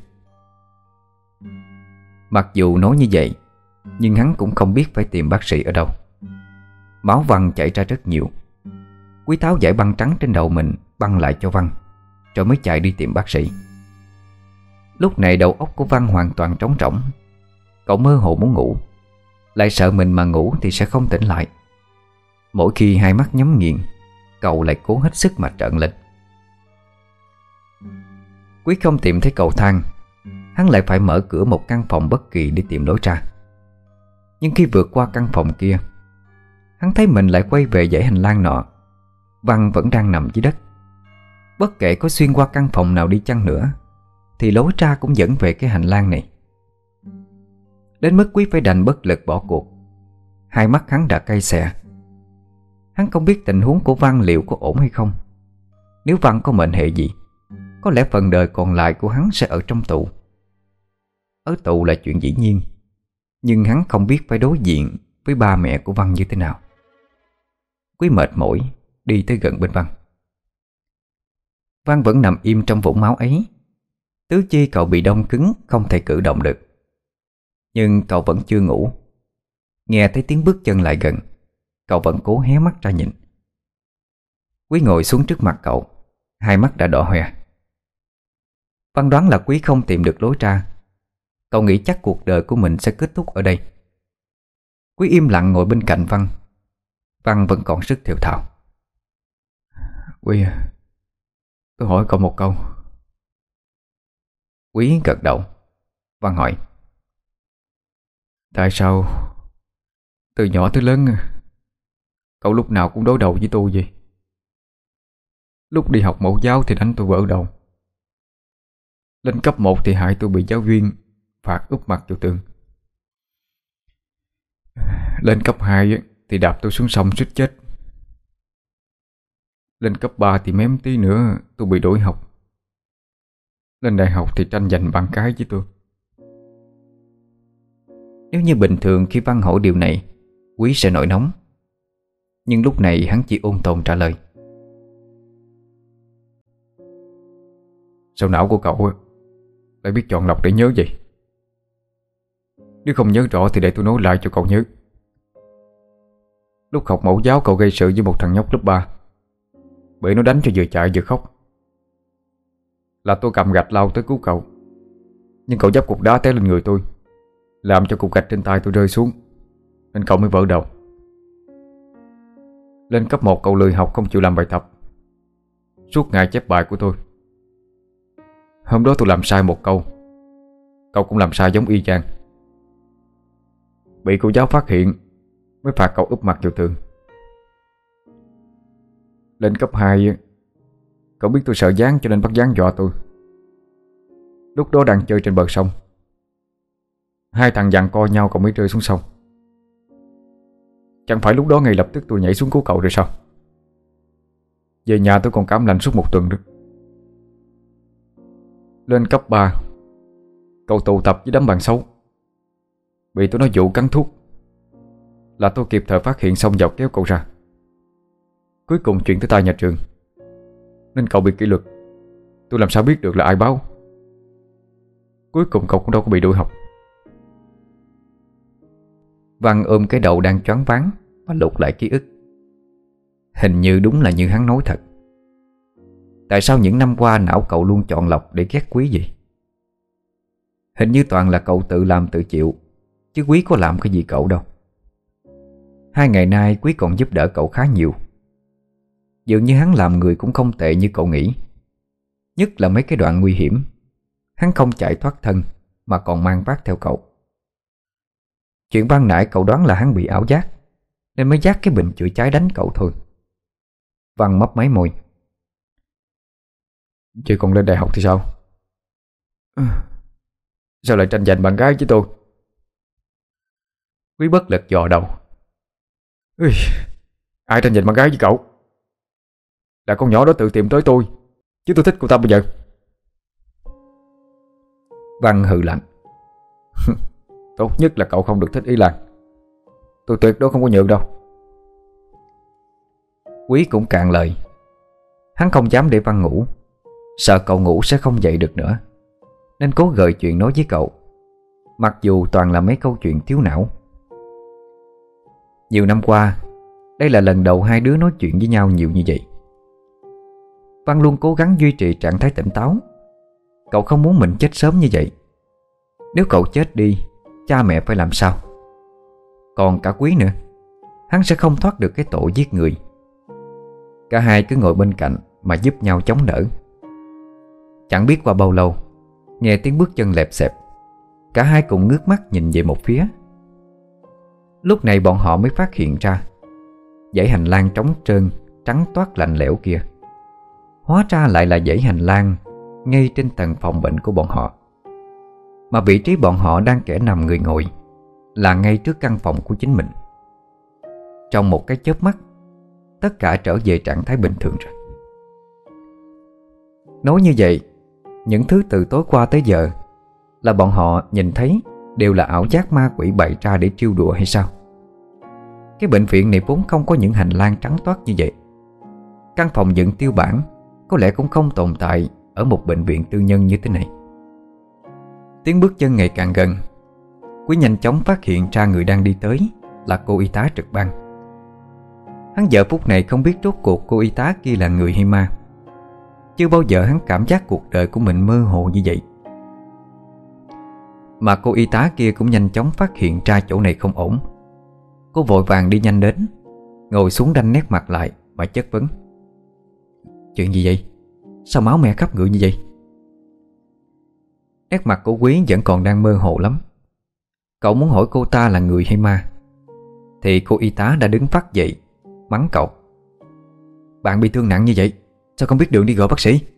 Mặc dù nói như vậy, nhưng hắn cũng không biết phải tìm bác sĩ ở đâu. Máu Văn chảy ra rất nhiều. Quý tháo dải băng trắng trên đầu mình, băng lại cho Văn, rồi mới chạy đi tìm bác sĩ. Lúc này đầu óc của Văn hoàn toàn trống rỗng. Cậu mơ hồ muốn ngủ, lại sợ mình mà ngủ thì sẽ không tỉnh lại. Mỗi khi hai mắt nhắm nghiền, cậu lại cố hết sức mà trợn lên. Quý không tìm thấy cầu thang, hắn lại phải mở cửa một căn phòng bất kỳ để tìm lối ra. Nhưng khi vượt qua căn phòng kia, hắn thấy mình lại quay về dãy hành lang nọ. Văn vẫn đang nằm dưới đất. Bất kể có xuyên qua căn phòng nào đi chăng nữa thì lối ra cũng dẫn về cái hành lang này. Đến mức Quý phải đành bất lực bỏ cuộc. Hai mắt hắn đã cay xè. Hắn không biết tình huống của Văn liệu có ổn hay không. Nếu Văn có mệnh hệ gì, có lẽ phần đời còn lại của hắn sẽ ở trong tù. Ở tù là chuyện dĩ nhiên, nhưng hắn không biết phải đối diện với ba mẹ của Văn như thế nào. Quý mệt mỏi đi tới gần bên Văn. Văn vẫn nằm im trong vũng máu ấy. Tứ chi cậu bị đông cứng, không thể cử động được. Nhưng cậu vẫn chưa ngủ. Nghe thấy tiếng bước chân lại gần, cậu vẫn cố hé mắt ra nhìn. Quý ngồi xuống trước mặt cậu, hai mắt đã đỏ hoe. Văn đoán là Quý không tìm được lối ra. Cậu nghĩ chắc cuộc đời của mình sẽ kết thúc ở đây. Quý im lặng ngồi bên cạnh Văn. Văn vẫn còn sức thều thào. Quý à, tôi hỏi cậu một câu. Quý gật đầu. Văn hỏi. Tại sao từ nhỏ tới lớn cậu lúc nào cũng đối đầu với tôi vậy? Lúc đi học mẫu giáo thì đánh tôi vỡ đầu. Lên cấp một thì hại tôi bị giáo viên phạt úp mặt vào tường. Lên cấp hai thì đạp tôi xuống sông suýt chết. Lên cấp ba thì mém tí nữa tôi bị đuổi học. Lên đại học thì tranh giành bạn cái với tôi. Nếu như bình thường khi Văn hỏi điều này, Quý sẽ nổi nóng. Nhưng lúc này hắn chỉ ôn tồn trả lời. Sao não của cậu lại biết chọn lọc để nhớ vậy? Nếu không nhớ rõ thì để tôi nói lại cho cậu nhớ. Lúc học mẫu giáo cậu gây sự với một thằng nhóc lớp ba, bị nó đánh cho vừa chạy vừa khóc. Là tôi cầm gạch lao tới cứu cậu, nhưng cậu dấp cục đá té lên người tôi, làm cho cục gạch trên tay tôi rơi xuống, nên cậu mới vỡ đầu. Lên cấp một cậu lười học không chịu làm bài tập, suốt ngày chép bài của tôi. Hôm đó tôi làm sai một câu, cậu cũng làm sai giống y chang. Bị cô giáo phát hiện mới phạt cậu úp mặt vào tường. Lên cấp hai, cậu biết tôi sợ gián cho nên bắt gián dọa tôi. Lúc đó đang chơi trên bờ sông, hai thằng giằng co nhau cậu mới rơi xuống sông. Chẳng phải lúc đó ngay lập tức tôi nhảy xuống cứu cậu rồi sao? Về nhà tôi còn cảm lạnh suốt một tuần nữa. Lên cấp ba, cậu tụ tập với đám bạn xấu, bị tôi nói dụ cắn thuốc. Là tôi kịp thời phát hiện, xong vào kéo cậu ra. Cuối cùng chuyện tới tai nhà trường, nên cậu bị kỷ luật. Tôi làm sao biết được là ai báo. Cuối cùng cậu cũng đâu có bị đuổi học. Văn ôm cái đầu đang choáng váng và lục lại ký ức. Hình như đúng là như hắn nói thật. Tại sao những năm qua não cậu luôn chọn lọc để ghét Quý vậy? Hình như toàn là cậu tự làm tự chịu, chứ Quý có làm cái gì cậu đâu. Hai ngày nay Quý còn giúp đỡ cậu khá nhiều. Dường như hắn làm người cũng không tệ như cậu nghĩ. Nhất là mấy cái đoạn nguy hiểm, hắn không chạy thoát thân mà còn mang vác theo cậu. Chuyện ban nãy cậu đoán là hắn bị ảo giác, nên mới dắt cái bình chữa cháy đánh cậu thôi. Văn mấp máy môi. Chứ còn lên đại học thì sao? Sao lại tranh giành bạn gái với tôi? Quý bất lực dò đầu. Ui, ai tranh giành bạn gái với cậu? Là con nhỏ đó tự tìm tới tôi, chứ tôi thích cô ta bây giờ. Văn hừ lạnh. Tốt nhất là cậu không được thích Ý Lan. Tôi tuyệt đối không có nhượng đâu. Quý cũng cạn lời. Hắn không dám để Văn ngủ, sợ cậu ngủ sẽ không dậy được nữa, nên cố gợi chuyện nói với cậu, mặc dù toàn là mấy câu chuyện thiếu não. Nhiều năm qua, đây là lần đầu hai đứa nói chuyện với nhau nhiều như vậy. Văn luôn cố gắng duy trì trạng thái tỉnh táo. Cậu không muốn mình chết sớm như vậy. Nếu cậu chết đi, cha mẹ phải làm sao? Còn cả Quý nữa, hắn sẽ không thoát được cái tội giết người. Cả hai cứ ngồi bên cạnh mà giúp nhau chống đỡ. Chẳng biết qua bao lâu, nghe tiếng bước chân lẹp xẹp, cả hai cùng ngước mắt nhìn về một phía. Lúc này bọn họ mới phát hiện ra dãy hành lang trống trơn, trắng toát lạnh lẽo kia hóa ra lại là dãy hành lang ngay trên tầng phòng bệnh của bọn họ. Mà vị trí bọn họ đang kẻ nằm người ngồi là ngay trước căn phòng của chính mình. Trong một cái chớp mắt, tất cả trở về trạng thái bình thường rồi. Nói như vậy, những thứ từ tối qua tới giờ là bọn họ nhìn thấy đều là ảo giác ma quỷ bày ra để trêu đùa hay sao? Cái bệnh viện này vốn không có những hành lang trắng toát như vậy. Căn phòng dựng tiêu bản có lẽ cũng không tồn tại ở một bệnh viện tư nhân như thế này. Tiếng bước chân ngày càng gần. Quý nhanh chóng phát hiện ra người đang đi tới là cô y tá trực ban. Hắn giờ phút này không biết rốt cuộc cô y tá kia là người hay ma. Chưa bao giờ hắn cảm giác cuộc đời của mình mơ hồ như vậy. Mà cô y tá kia cũng nhanh chóng phát hiện ra chỗ này không ổn. Cô vội vàng đi nhanh đến, ngồi xuống đanh nét mặt lại mà chất vấn. Chuyện gì vậy? Sao máu me khắp người như vậy? Nét mặt của Quý vẫn còn đang mơ hồ lắm. Cậu muốn hỏi cô ta là người hay ma, thì cô y tá đã đứng phát dậy mắng cậu. Bạn bị thương nặng như vậy, sao không biết đường đi gọi bác sĩ?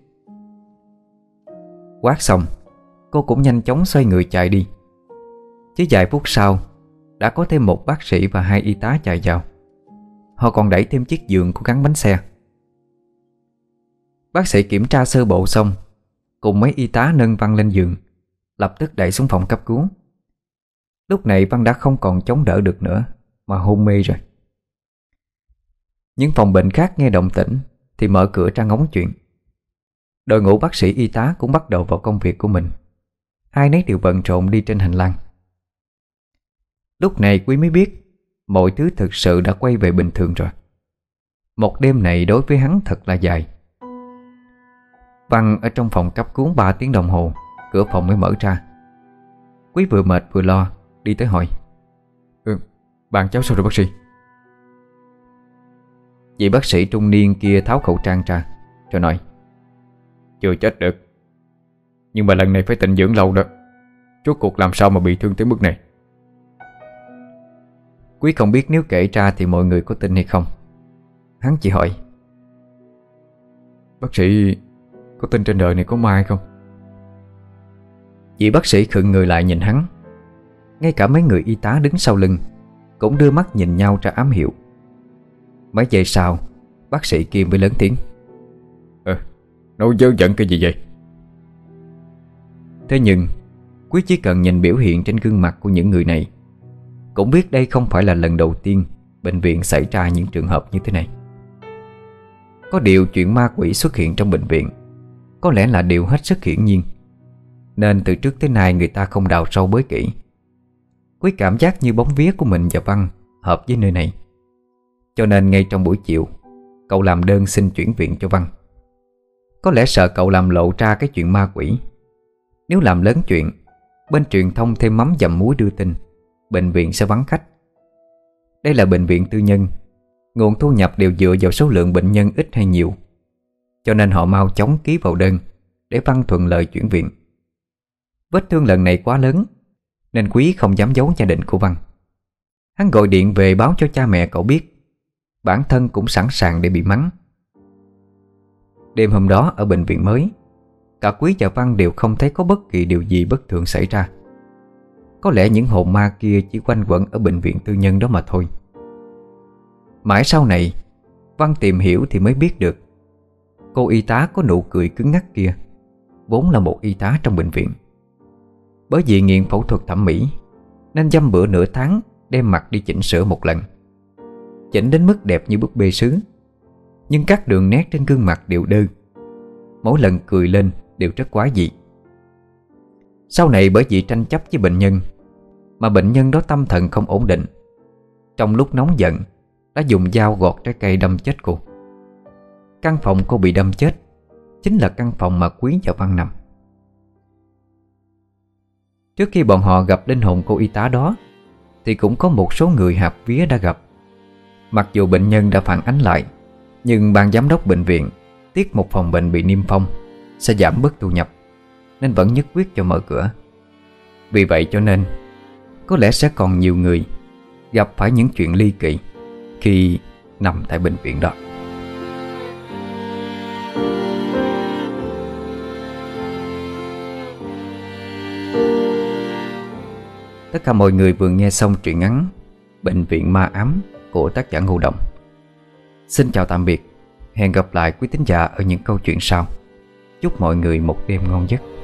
Quát xong, cô cũng nhanh chóng xoay người chạy đi. Chỉ vài phút sau, đã có thêm một bác sĩ và hai y tá chạy vào. Họ còn đẩy thêm chiếc giường của gắn bánh xe. Bác sĩ kiểm tra sơ bộ xong, cùng mấy y tá nâng Văn lên giường, lập tức đẩy xuống phòng cấp cứu. Lúc này Văn đã không còn chống đỡ được nữa mà hôn mê rồi. Những phòng bệnh khác nghe động tĩnh thì mở cửa ra ngóng chuyện. Đội ngũ bác sĩ y tá cũng bắt đầu vào công việc của mình. Ai nấy đều bận rộn đi trên hành lang. Lúc này Quý mới biết mọi thứ thực sự đã quay về bình thường rồi. Một đêm này đối với hắn thật là dài. Văn ở trong phòng cấp cứu ba tiếng đồng hồ, cửa phòng mới mở ra. Quý vừa mệt vừa lo, đi tới hỏi. Ừ, bạn cháu sao rồi bác sĩ? Vị bác sĩ trung niên kia tháo khẩu trang ra rồi nói. Chưa chết được, nhưng mà lần này phải tịnh dưỡng lâu đó. Rốt cuộc làm sao mà bị thương tới mức này? Quý không biết nếu kể ra thì mọi người có tin hay không. Hắn chỉ hỏi. Bác sĩ có tin trên đời này có ma hay không? Vị bác sĩ khựng người lại nhìn hắn. Ngay cả mấy người y tá đứng sau lưng cũng đưa mắt nhìn nhau ra ám hiệu. Mấy giây sau, bác sĩ kia mới lớn tiếng. Ờ, nói dớ dẫn cái gì vậy? Thế nhưng Quý chỉ cần nhìn biểu hiện trên gương mặt của những người này cũng biết đây không phải là lần đầu tiên bệnh viện xảy ra những trường hợp như thế này. Có điều chuyện ma quỷ xuất hiện trong bệnh viện có lẽ là điều hết sức hiển nhiên, nên từ trước tới nay người ta không đào sâu bới kỹ. Quý cảm giác như bóng vía của mình và Văn hợp với nơi này, cho nên ngay trong buổi chiều cậu làm đơn xin chuyển viện cho Văn. Có lẽ sợ cậu làm lộ ra cái chuyện ma quỷ. Nếu làm lớn chuyện, bên truyền thông thêm mắm dặm muối đưa tin, bệnh viện sẽ vắng khách. Đây là bệnh viện tư nhân, nguồn thu nhập đều dựa vào số lượng bệnh nhân ít hay nhiều, cho nên họ mau chóng ký vào đơn để Văn thuận lợi chuyển viện. Vết thương lần này quá lớn nên Quý không dám giấu gia đình của Văn. Hắn gọi điện về báo cho cha mẹ cậu biết, bản thân cũng sẵn sàng để bị mắng. Đêm hôm đó ở bệnh viện mới, cả Quý và Văn đều không thấy có bất kỳ điều gì bất thường xảy ra. Có lẽ những hồn ma kia chỉ quanh quẩn ở bệnh viện tư nhân đó mà thôi. Mãi sau này, Văn tìm hiểu thì mới biết được cô y tá có nụ cười cứng ngắc kia vốn là một y tá trong bệnh viện. Bởi vì nghiện phẫu thuật thẩm mỹ nên dăm bữa nửa tháng đem mặt đi chỉnh sửa một lần. Chỉnh đến mức đẹp như búp bê sứ, nhưng các đường nét trên gương mặt đều đơ. Mỗi lần cười lên đều rất quái dị. Sau này bởi vì tranh chấp với bệnh nhân mà bệnh nhân đó tâm thần không ổn định, trong lúc nóng giận đã dùng dao gọt trái cây đâm chết cô. Căn phòng cô bị đâm chết chính là căn phòng mà Quý và Văn nằm. Trước khi bọn họ gặp linh hồn cô y tá đó thì cũng có một số người hạp vía đã gặp. Mặc dù bệnh nhân đã phản ánh lại, nhưng ban giám đốc bệnh viện tiếc một phòng bệnh bị niêm phong sẽ giảm bớt thu nhập, nên vẫn nhất quyết cho mở cửa. Vì vậy cho nên có lẽ sẽ còn nhiều người gặp phải những chuyện ly kỳ khi nằm tại bệnh viện đó. Tất cả mọi người vừa nghe xong truyện ngắn Bệnh viện ma ám của tác giả Ngô Đồng. Xin chào tạm biệt. Hẹn gặp lại quý thính giả ở những câu chuyện sau. Chúc mọi người một đêm ngon giấc.